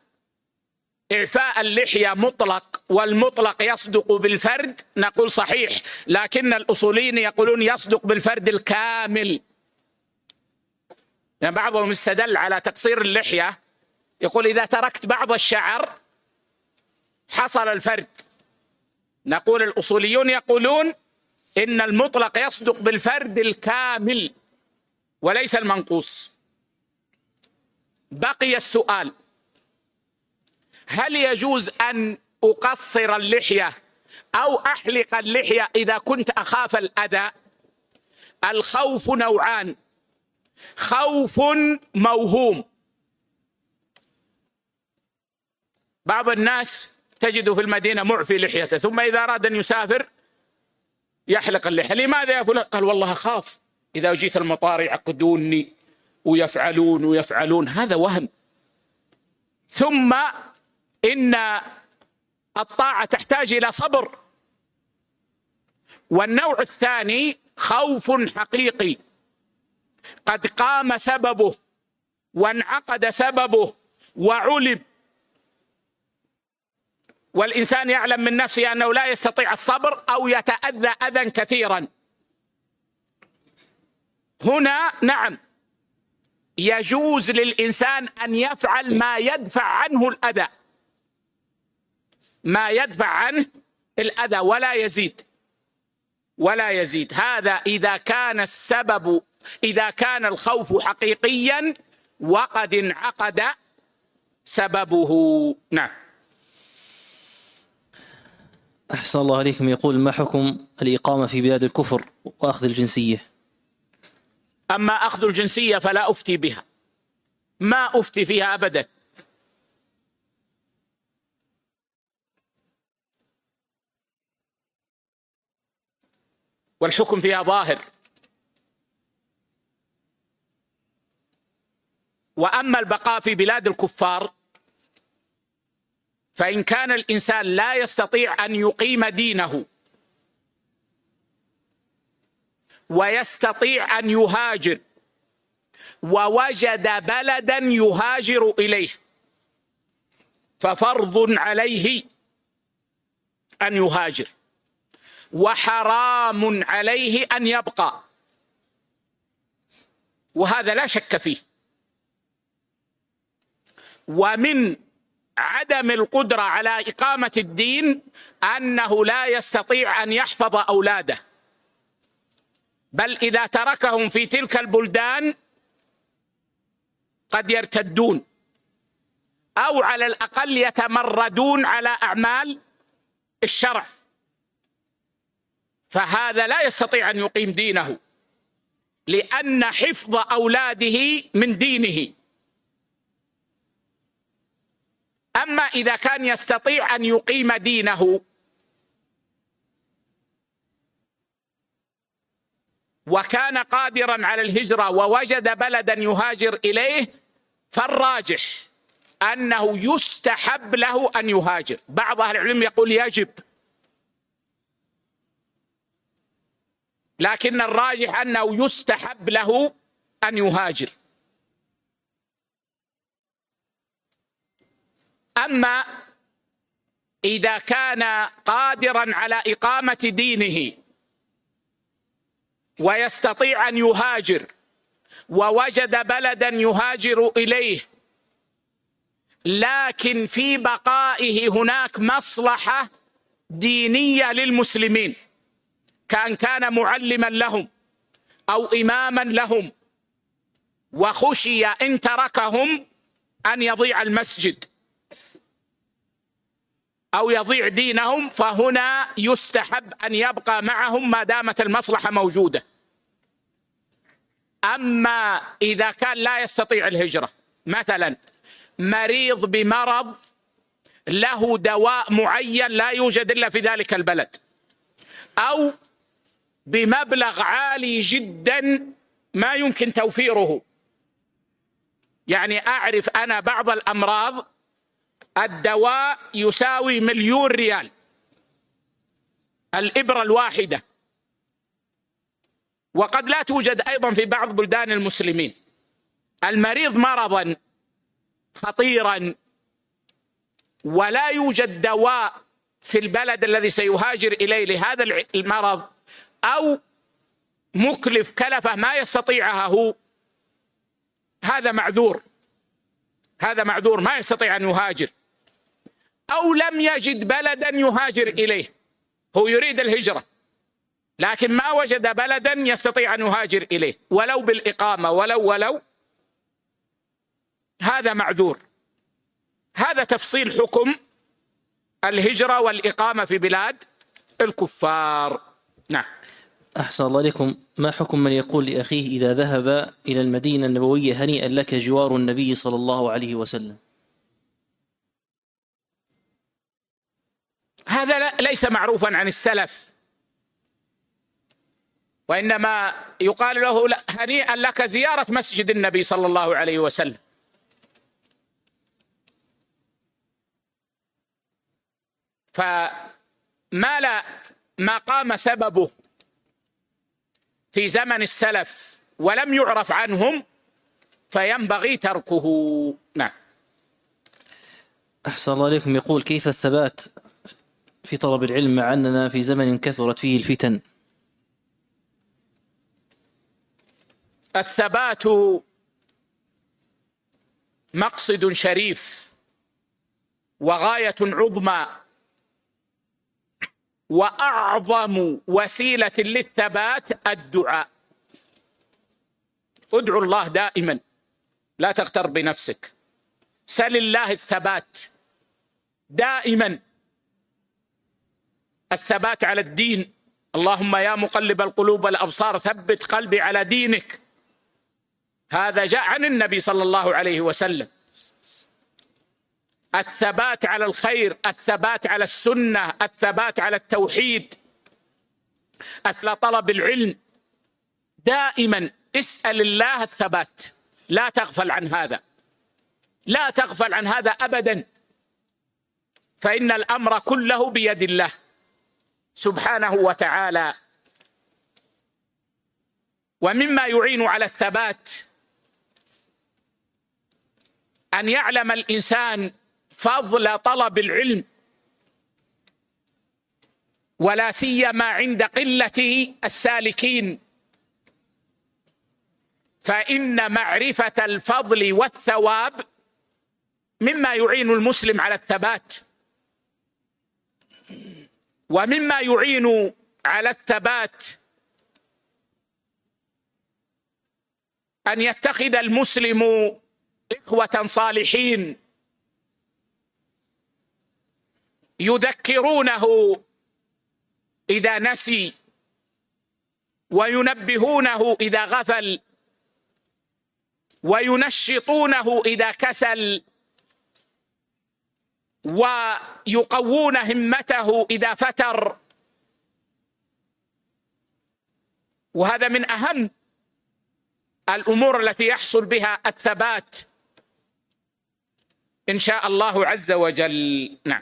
إعفاء اللحية مطلق والمطلق يصدق بالفرد، نقول صحيح، لكن الأصوليين يقولون يصدق بالفرد الكامل. يعني بعضهم استدل على تقصير اللحية، يقول إذا تركت بعض الشعر حصل الفرد. نقول الأصوليون يقولون إن المطلق يصدق بالفرد الكامل وليس المنقوص. بقي السؤال: هل يجوز أن أقصر اللحية أو أحلق اللحية إذا كنت أخاف الأذى؟ الخوف نوعان: خوف موهوم، بعض الناس تجد في المدينة معفي لحيته، ثم إذا أراد أن يسافر يحلق اللحية. لماذا يا فلان؟ قال والله أخاف إذا جيت المطار يعقدوني ويفعلون. هذا وهم. ثم إن الطاعة تحتاج إلى صبر. والنوع الثاني خوف حقيقي قد قام سببه وانعقد سببه وعلم، والإنسان يعلم من نفسه أنه لا يستطيع الصبر أو يتأذى أذى كثيرا. هنا نعم يجوز للإنسان أن يفعل ما يدفع عنه الأذى، ما يدفع عنه الأذى ولا يزيد. هذا إذا كان الخوف حقيقيا وقد انعقد سببه. نعم. أحسن الله عليكم. يقول: ما حكم الإقامة في بلاد الكفر وأخذ الجنسية؟ أما أخذ الجنسية فلا أفتي بها، ما أفتي فيها أبدا. والحكم فيها ظاهر. وأما البقاء في بلاد الكفار فإن كان الإنسان لا يستطيع أن يقيم دينه ويستطيع أن يهاجر ووجد بلدا يهاجر إليه ففرض عليه أن يهاجر، وحرام عليه أن يبقى، وهذا لا شك فيه. ومن عدم القدرة على إقامة الدين أنه لا يستطيع أن يحفظ أولاده، بل إذا تركهم في تلك البلدان قد يرتدون أو على الأقل يتمردون على أعمال الشرع، فهذا لا يستطيع أن يقيم دينه، لأن حفظ أولاده من دينه. أما إذا كان يستطيع أن يقيم دينه وكان قادرا على الهجرة ووجد بلدا يهاجر إليه، فالراجح أنه يستحب له أن يهاجر. بعض أهل العلم يقول يجب، لكن الراجح أنه يستحب له أن يهاجر. أما إذا كان قادرا على إقامة دينه ويستطيع أن يهاجر ووجد بلدا يهاجر إليه، لكن في بقائه هناك مصلحة دينية للمسلمين، كأن كان معلما لهم أو إماما لهم، وخشي إن تركهم أن يضيع المسجد أو يضيع دينهم، فهنا يستحب أن يبقى معهم ما دامت المصلحة موجودة. أما إذا كان لا يستطيع الهجرة، مثلا مريض بمرض له دواء معين لا يوجد إلا في ذلك البلد، أو بمبلغ عالي جدا ما يمكن توفيره، يعني أعرف أنا بعض الأمراض الدواء يساوي 1,000,000 ريال، الإبرة الواحدة، وقد لا توجد أيضا في بعض بلدان المسلمين. المريض مرضا خطيرا ولا يوجد دواء في البلد الذي سيهاجر إليه لهذا المرض، أو مكلف كلفة ما يستطيعها هو، هذا معذور، هذا معذور ما يستطيع أن يهاجر. أو لم يجد بلدا يهاجر إليه، هو يريد الهجرة لكن ما وجد بلدا يستطيع أن يهاجر إليه ولو بالإقامة ولو هذا معذور. هذا تفصيل حكم الهجرة والإقامة في بلاد الكفار. نعم. أحسن الله عليكم. ما حكم من يقول لأخيه إذا ذهب إلى المدينة النبوية هنيئا لك جوار النبي صلى الله عليه وسلم؟ هذا ليس معروفا عن السلف، وإنما يقال له هنيئا لك زيارة مسجد النبي صلى الله عليه وسلم. ما قام سببه في زمن السلف ولم يعرف عنهم فينبغي تركه. نعم. أحسن الله عليكم. يقول كيف الثبات في طلب العلم مع أننا في زمن كثرت فيه الفتن؟ الثبات مقصد شريف وغاية عظمى، وأعظم وسيلة للثبات الدعاء. ادعو الله دائما، لا تغتر بنفسك، سل الله الثبات دائما، الثبات على الدين. اللهم يا مقلب القلوب والأبصار ثبت قلبي على دينك، هذا جاء عن النبي صلى الله عليه وسلم. الثبات على الخير، الثبات على السنة، الثبات على التوحيد، على طلب العلم، دائما اسأل الله الثبات، لا تغفل عن هذا، لا تغفل عن هذا أبدا، فإن الأمر كله بيد الله سبحانه وتعالى. ومما يعين على الثبات أن يعلم الإنسان فضل طلب العلم، ولا سيما عند قلة السالكين، فإن معرفة الفضل والثواب مما يعين المسلم على الثبات. ومما يعين على الثبات أن يتخذ المسلم إخوة صالحين يذكرونه إذا نسي، وينبهونه إذا غفل، وينشطونه إذا كسل، ويقوون همته إذا فتر. وهذا من أهم الأمور التي يحصل بها الثبات إن شاء الله عز وجل. نعم.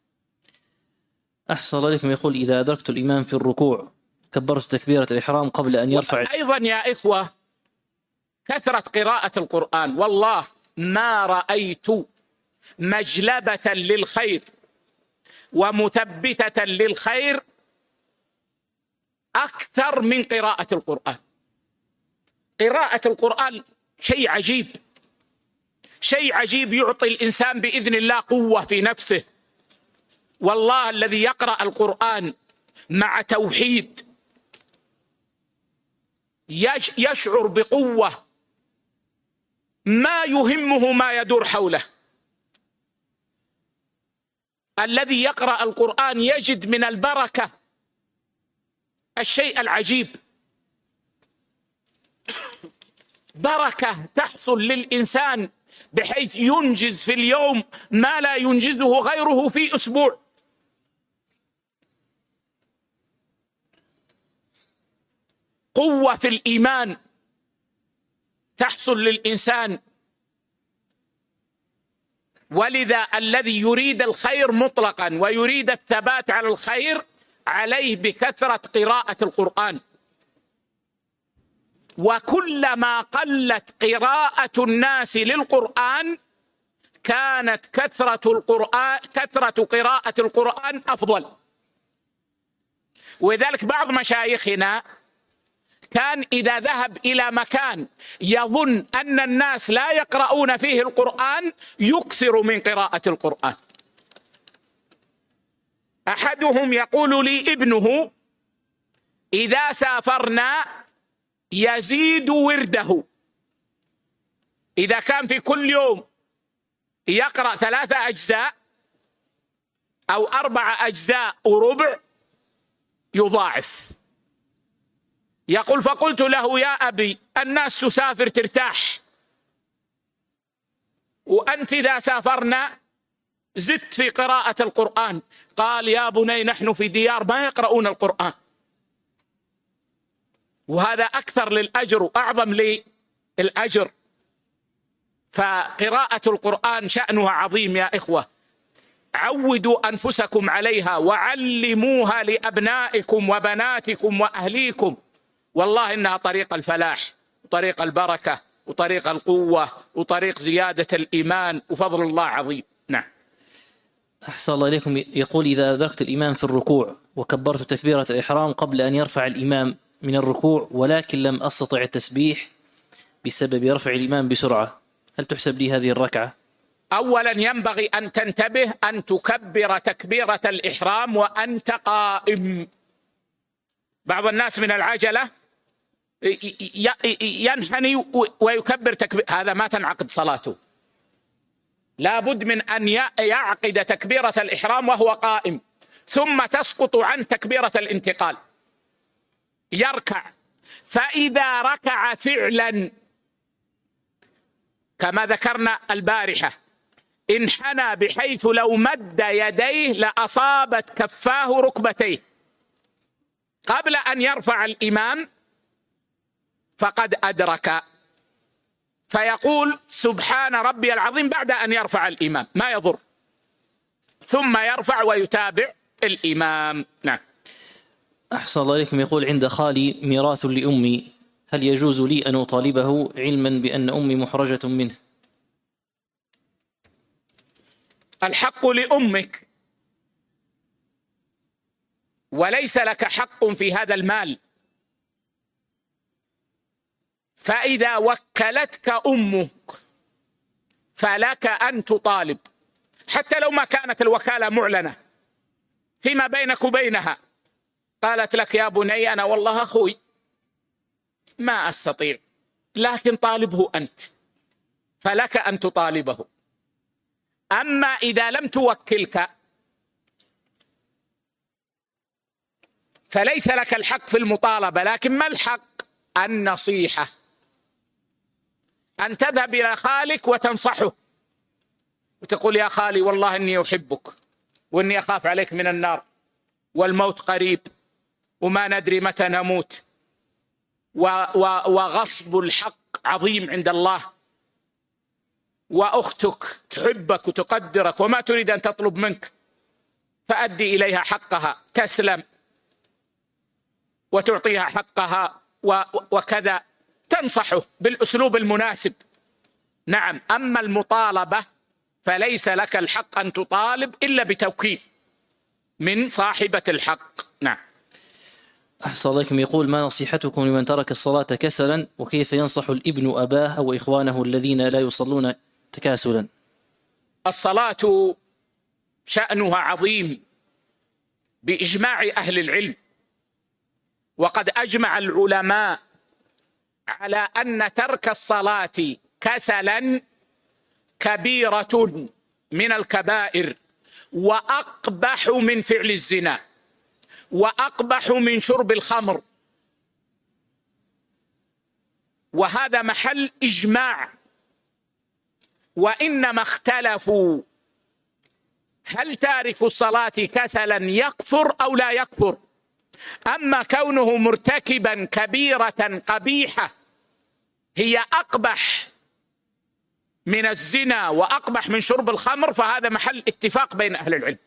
أحسن الله عليكم. يقول إذا أدركت الإمام في الركوع كبرت تكبيرة الإحرام قبل أن يرفع. أيضا يا إخوة، كثرة قراءة القرآن، والله ما رأيت مجلبة للخير ومثبتة للخير أكثر من قراءة القرآن. قراءة القرآن شيء عجيب، شيء عجيب، يعطي الإنسان بإذن الله قوة في نفسه. والله الذي يقرأ القرآن مع توحيد يشعر بقوة، ما يهمه ما يدور حوله. الذي يقرأ القرآن يجد من البركة الشيء العجيب، بركة تحصل للإنسان بحيث ينجز في اليوم ما لا ينجزه غيره في أسبوع. قوة في الإيمان تحصل للإنسان ولذا الذي يريد الخير مطلقا ويريد الثبات على الخير عليه بكثرة قراءة القرآن، وكلما قلت قراءة الناس للقرآن كانت كثرة قراءة القرآن أفضل. وذلك بعض مشايخنا كان إذا ذهب إلى مكان يظن أن الناس لا يقرؤون فيه القرآن يكثر من قراءة القرآن. أحدهم يقول لي ابنه: إذا سافرنا يزيد ورده، إذا كان في كل يوم يقرأ 3 أجزاء أو 4 أجزاء وربع يضاعف. يقول: فقلت له: يا أبي، الناس تسافر ترتاح، وأنت إذا سافرنا زدت في قراءة القرآن. قال: يا بني، نحن في ديار ما يقرؤون القرآن، وهذا أكثر للأجر وأعظم للأجر. فقراءة القرآن شأنها عظيم يا إخوة، عودوا أنفسكم عليها وعلموها لأبنائكم وبناتكم وأهليكم، والله إنها طريق الفلاح وطريق البركة وطريق القوة وطريق زيادة الإيمان، وفضل الله عظيم. نعم. أحسن الله إليكم. يقول: إذا أدركت الإمام في الركوع وكبرت تكبيرة الإحرام قبل أن يرفع الإمام من الركوع ولكن لم أستطع التسبيح بسبب رفع الإمام بسرعة، هل تحسب لي هذه الركعة؟ أولا ينبغي أن تنتبه أن تكبر تكبيرة الإحرام وأنت قائم. بعض الناس من العجلة ينحني ويكبر تكبير، هذا ما تنعقد صلاته. لا بد من أن يعقد تكبيرة الإحرام وهو قائم، ثم تسقط عن تكبيرة الانتقال، يركع. فإذا ركع فعلا كما ذكرنا البارحة انحنى بحيث لو مد يديه لأصابت كفاه ركبتيه قبل أن يرفع الإمام فقد أدرك، فيقول: سبحان ربي العظيم بعد أن يرفع الإمام، ما يضر، ثم يرفع ويتابع الإمام. نعم. أحسن الله إليكم. يقول: عند خالي ميراث لأمي، هل يجوز لي أن أطالبه علما بأن أمي محرجة منه؟ الحق لأمك، وليس لك حق في هذا المال. فإذا وكلتك أمك فلك أن تطالب، حتى لو ما كانت الوكالة معلنة فيما بينك وبينها. قالت لك: يا بني، أنا والله أخوي ما أستطيع، لكن طالبه أنت، فلك أن تطالبه. أما إذا لم توكلك فليس لك الحق في المطالبة، لكن ما الحق؟ النصيحة، أن تذهب إلى خالك وتنصحه وتقول: يا خالي، والله إني أحبك وإني أخاف عليك من النار والموت قريب وما ندري متى نموت، وغصب الحق عظيم عند الله، وأختك تحبك وتقدرك وما تريد أن تطلب منك، فأدي إليها حقها، تسلم وتعطيها حقها وكذا، تنصحه بالأسلوب المناسب. نعم. أما المطالبة فليس لك الحق أن تطالب إلا بتوكيل من صاحبة الحق. نعم. أحسن الله إليكم. يقول: ما نصيحتكم لمن ترك الصلاة كسلا، وكيف ينصح الابن أباه أو إخوانه الذين لا يصلون تكاسلا؟ الصلاة شأنها عظيم بإجماع أهل العلم، وقد أجمع العلماء على أن ترك الصلاة كسلا كبيرة من الكبائر، وأقبح من فعل الزنا، وأقبح من شرب الخمر، وهذا محل إجماع. وإنما اختلفوا هل تارك الصلاة كسلا يكفر أو لا يكفر. أما كونه مرتكبا كبيرة قبيحة هي أقبح من الزنا وأقبح من شرب الخمر، فهذا محل اتفاق بين أهل العلم.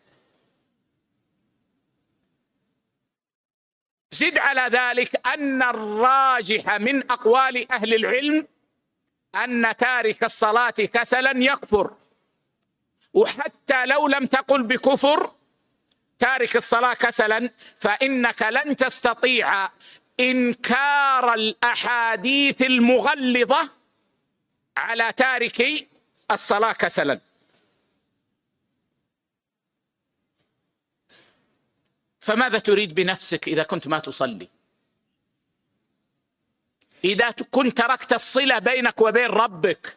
زد على ذلك أن الراجح من أقوال أهل العلم أن تارك الصلاة كسلا يكفر، وحتى لو لم تقل بكفر تارك الصلاة كسلا، فإنك لن تستطيع إنكار الأحاديث المغلظة على تارك الصلاة كسلا. فماذا تريد بنفسك إذا كنت ما تصلي؟ إذا كنت تركت الصلة بينك وبين ربك،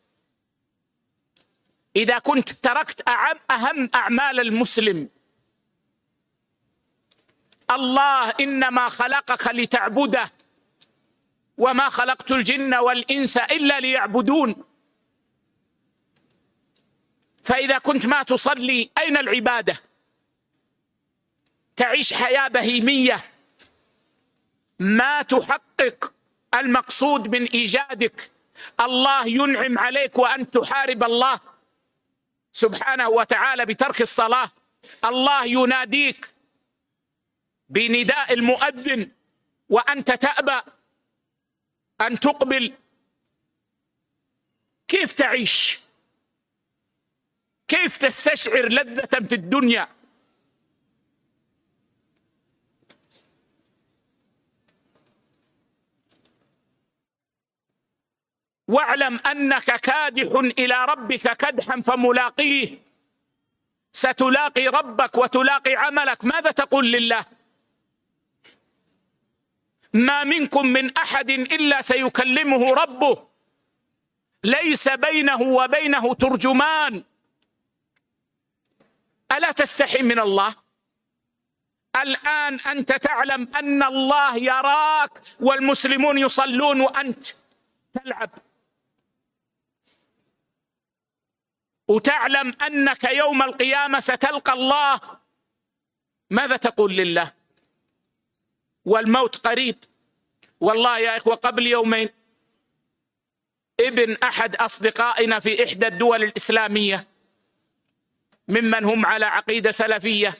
إذا كنت تركت أهم أعمال المسلم. الله إنما خلقك لتعبده، وما خلقت الجن والإنس إلا ليعبدون. فإذا كنت ما تصلي أين العبادة؟ تعيش حياة بهيمية، ما تحقق المقصود من إيجادك. الله ينعم عليك وأنت تحارب الله سبحانه وتعالى بترك الصلاة. الله يناديك بنداء المؤذن وأنت تأبى أن تقبل. كيف تعيش؟ كيف تستشعر لذة في الدنيا؟ واعلم أنك كادح إلى ربك كدحا فملاقيه. ستلاقي ربك وتلاقي عملك. ماذا تقول لله؟ ما منكم من أحد إلا سيكلمه ربه، ليس بينه وبينه ترجمان. ألا تستحي من الله؟ الآن أنت تعلم أن الله يراك والمسلمون يصلون وأنت تلعب، وتعلم أنك يوم القيامة ستلقى الله. ماذا تقول لله؟ والموت قريب. والله يا إخوة، قبل يومين ابن أحد أصدقائنا في إحدى الدول الإسلامية ممن هم على عقيدة سلفية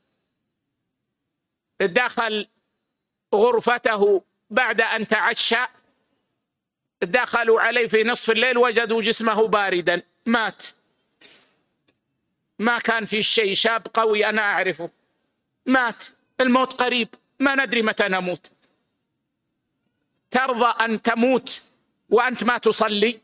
دخل غرفته بعد أن تعشى، دخلوا عليه في نصف الليل وجدوا جسمه باردا، مات. ما كان في شيء، شاب قوي أنا أعرفه، مات. الموت قريب، ما ندري متى نموت. ترضى أن تموت وأنت ما تصلي؟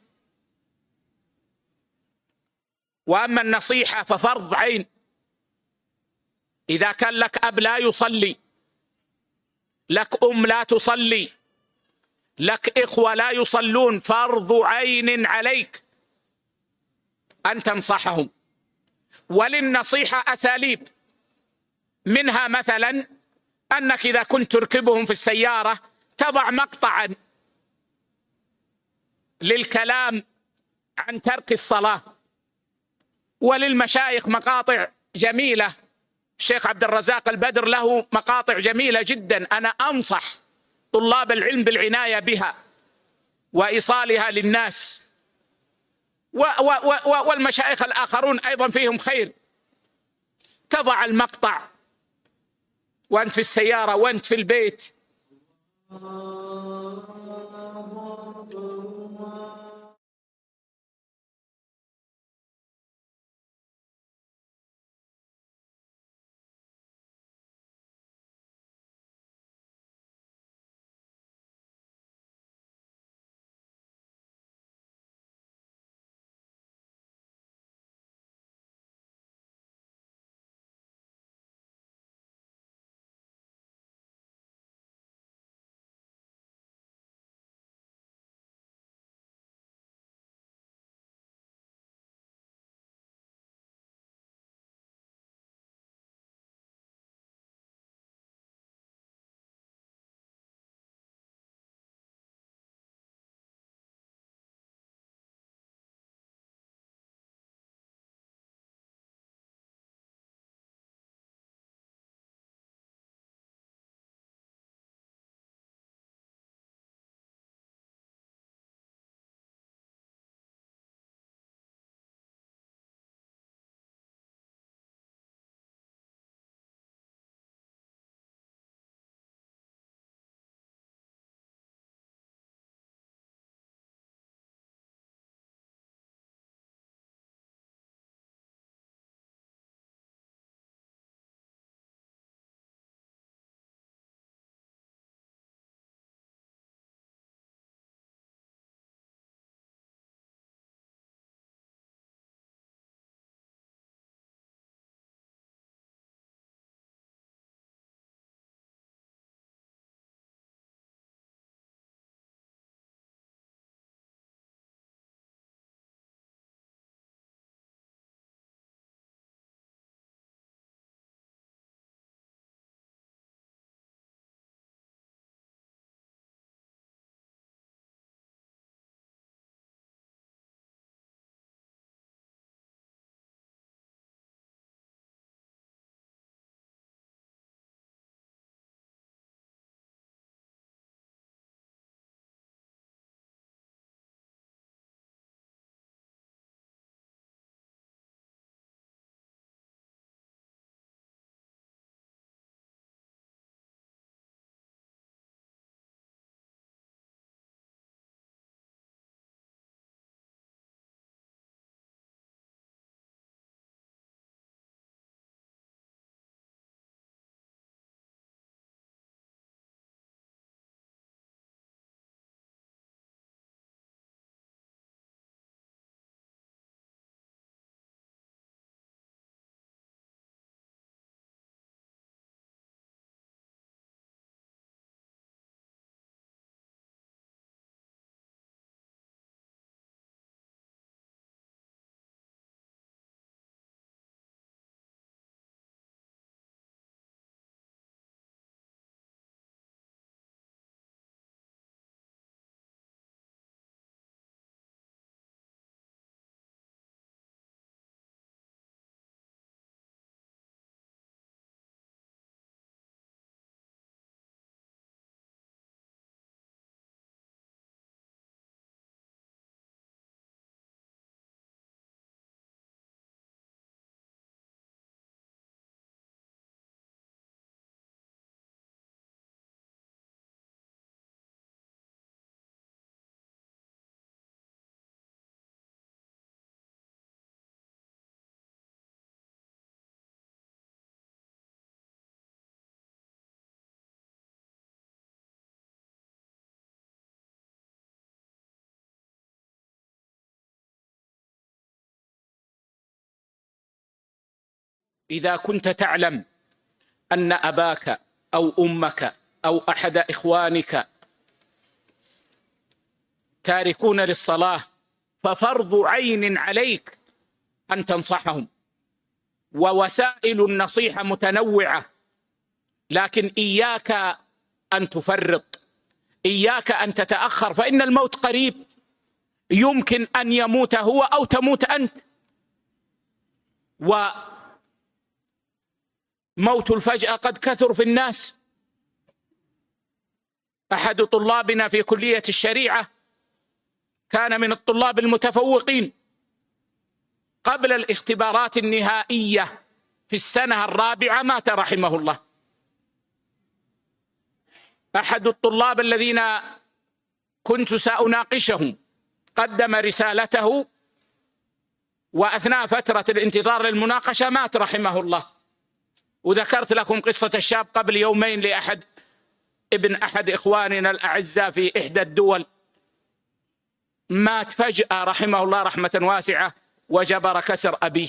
وأما النصيحة ففرض عين. إذا كان لك أب لا يصلي، لك أم لا تصلي، لك إخوة لا يصلون، فرض عين عليك أن تنصحهم. وللنصيحة أساليب، منها مثلا أنك إذا كنت تركبهم في السيارة تضع مقطعا للكلام عن ترك الصلاة. وللمشايخ مقاطع جميلة، الشيخ عبد الرزاق البدر له مقاطع جميلة جدا، أنا أنصح طلاب العلم بالعناية بها وإيصالها للناس. والمشايخ الآخرون أيضا فيهم خير. تضع المقطع وأنت في السيارة وأنت في البيت. إذا كنت تعلم أن أباك أو أمك أو أحد إخوانك تاركون للصلاة ففرض عين عليك أن تنصحهم، ووسائل النصيحة متنوعة، لكن إياك أن تفرط، إياك أن تتأخر، فإن الموت قريب، يمكن أن يموت هو أو تموت أنت. وموت الفجأة قد كثر في الناس. أحد طلابنا في كلية الشريعة كان من الطلاب المتفوقين، قبل الاختبارات النهائية في السنة الرابعة مات رحمه الله. أحد الطلاب الذين كنت سأناقشهم قدم رسالته، وأثناء فترة الانتظار للمناقشة مات رحمه الله. وذكرت لكم قصة الشاب قبل يومين ابن أحد إخواننا الأعزاء في إحدى الدول، مات فجأة رحمه الله رحمة واسعة وجبر كسر أبيه.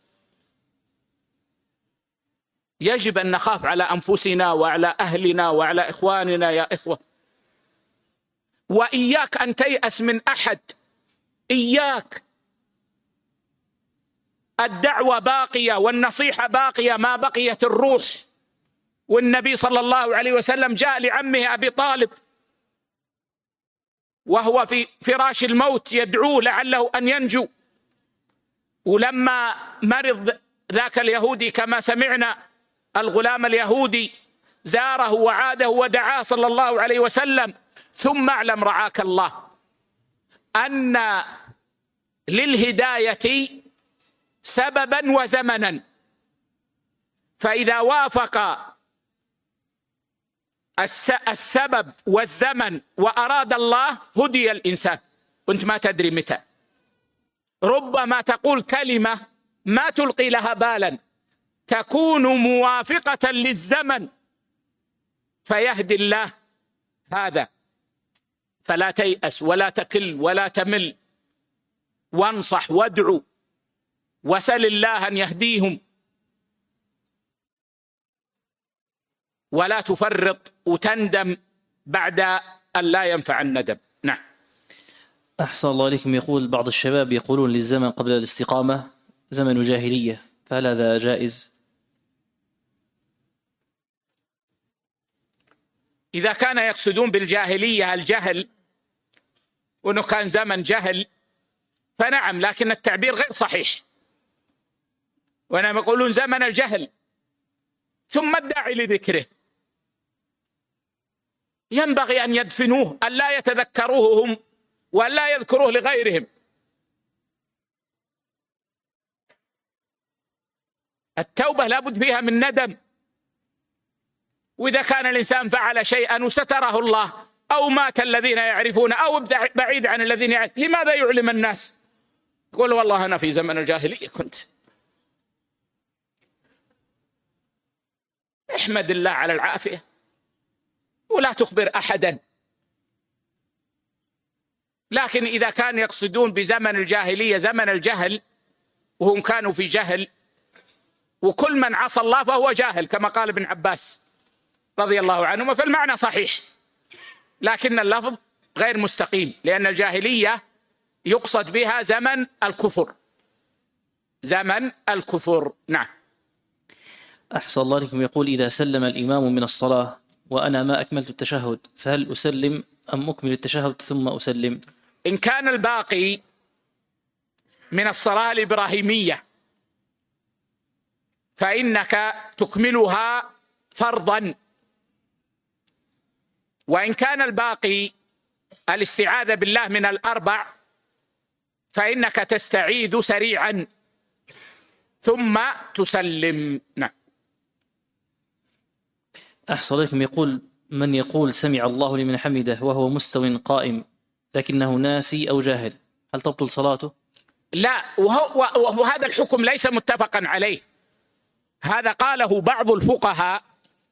يجب أن نخاف على أنفسنا وعلى أهلنا وعلى إخواننا يا إخوة، وإياك أن تيأس من أحد، إياك. الدعوة باقية والنصيحة باقية ما بقيت الروح. والنبي صلى الله عليه وسلم جاء لعمه أبي طالب وهو في فراش الموت يدعوه لعله أن ينجو، ولما مرض ذاك اليهودي كما سمعنا، الغلام اليهودي زاره وعاده ودعاه صلى الله عليه وسلم. ثم اعلم رعاك الله أن للهداية سببا وزمنا، فإذا وافق السبب والزمن وأراد الله هدي الإنسان، وانت ما تدري متى. ربما تقول كلمة ما تلقي لها بالا، تكون موافقة للزمن فيهدي الله هذا. فلا تيأس ولا تكل ولا تمل، وانصح وادعو وسل الله أن يهديهم، ولا تفرط وتندم بعد أن لا ينفع الندم. نعم. أحسن الله عليكم. يقول بعض الشباب يقولون للزمن قبل الاستقامة زمن جاهلية، فهل هذا جائز؟ إذا كان يقصدون بالجاهلية الجهل وأنه كان زمن جهل فنعم، لكن التعبير غير صحيح، وأنهم يقولون زمن الجهل، ثم الداعي لذكره ينبغي أن يدفنوه، أن لا يتذكروه هم وأن لا يذكروه لغيرهم. التوبة لابد فيها من ندم، وإذا كان الإنسان فعل شيئا وستره الله أو مات الذين يعرفون أو بعيد عن الذين يعرف، لماذا يعلم الناس؟ يقول والله أنا في زمن الجاهلية كنت. احمد الله على العافية ولا تخبر أحدا. لكن إذا كان يقصدون بزمن الجاهلية زمن الجهل، وهم كانوا في جهل، وكل من عصى الله فهو جاهل كما قال ابن عباس رضي الله عنهما، فالمعنى صحيح، لكن اللفظ غير مستقيم، لأن الجاهلية يقصد بها زمن الكفر، زمن الكفر. نعم. أحسن الله عليكم. يقول إذا سلم الإمام من الصلاة وأنا ما أكملت التشهد فهل أسلم أم أكمل التشهد ثم أسلم؟ إن كان الباقي من الصلاة الإبراهيمية فإنك تكملها فرضا، وإن كان الباقي الاستعاذة بالله من الأربع فإنك تستعيذ سريعا ثم تسلم. نعم. أحسن عليكم. يقول من يقول سمع الله لمن حمده وهو مستو قائم لكنه ناسي أو جاهل، هل تبطل صلاته؟ لا، وهذا الحكم ليس متفقا عليه، هذا قاله بعض الفقهاء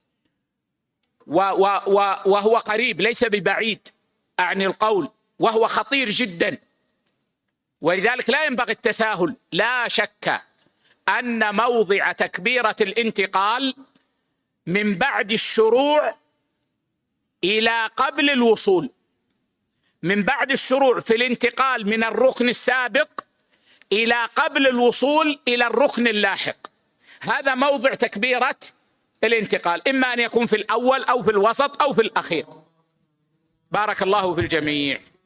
وهو قريب ليس ببعيد عن القول، وهو خطير جدا، ولذلك لا ينبغي التساهل. لا شك أن موضع تكبيرة الانتقال من بعد الشروع إلى قبل الوصول، من بعد الشروع في الانتقال من الركن السابق إلى قبل الوصول إلى الركن اللاحق، هذا موضع تكبيرة الانتقال، إما أن يكون في الأول أو في الوسط أو في الأخير. بارك الله في الجميع.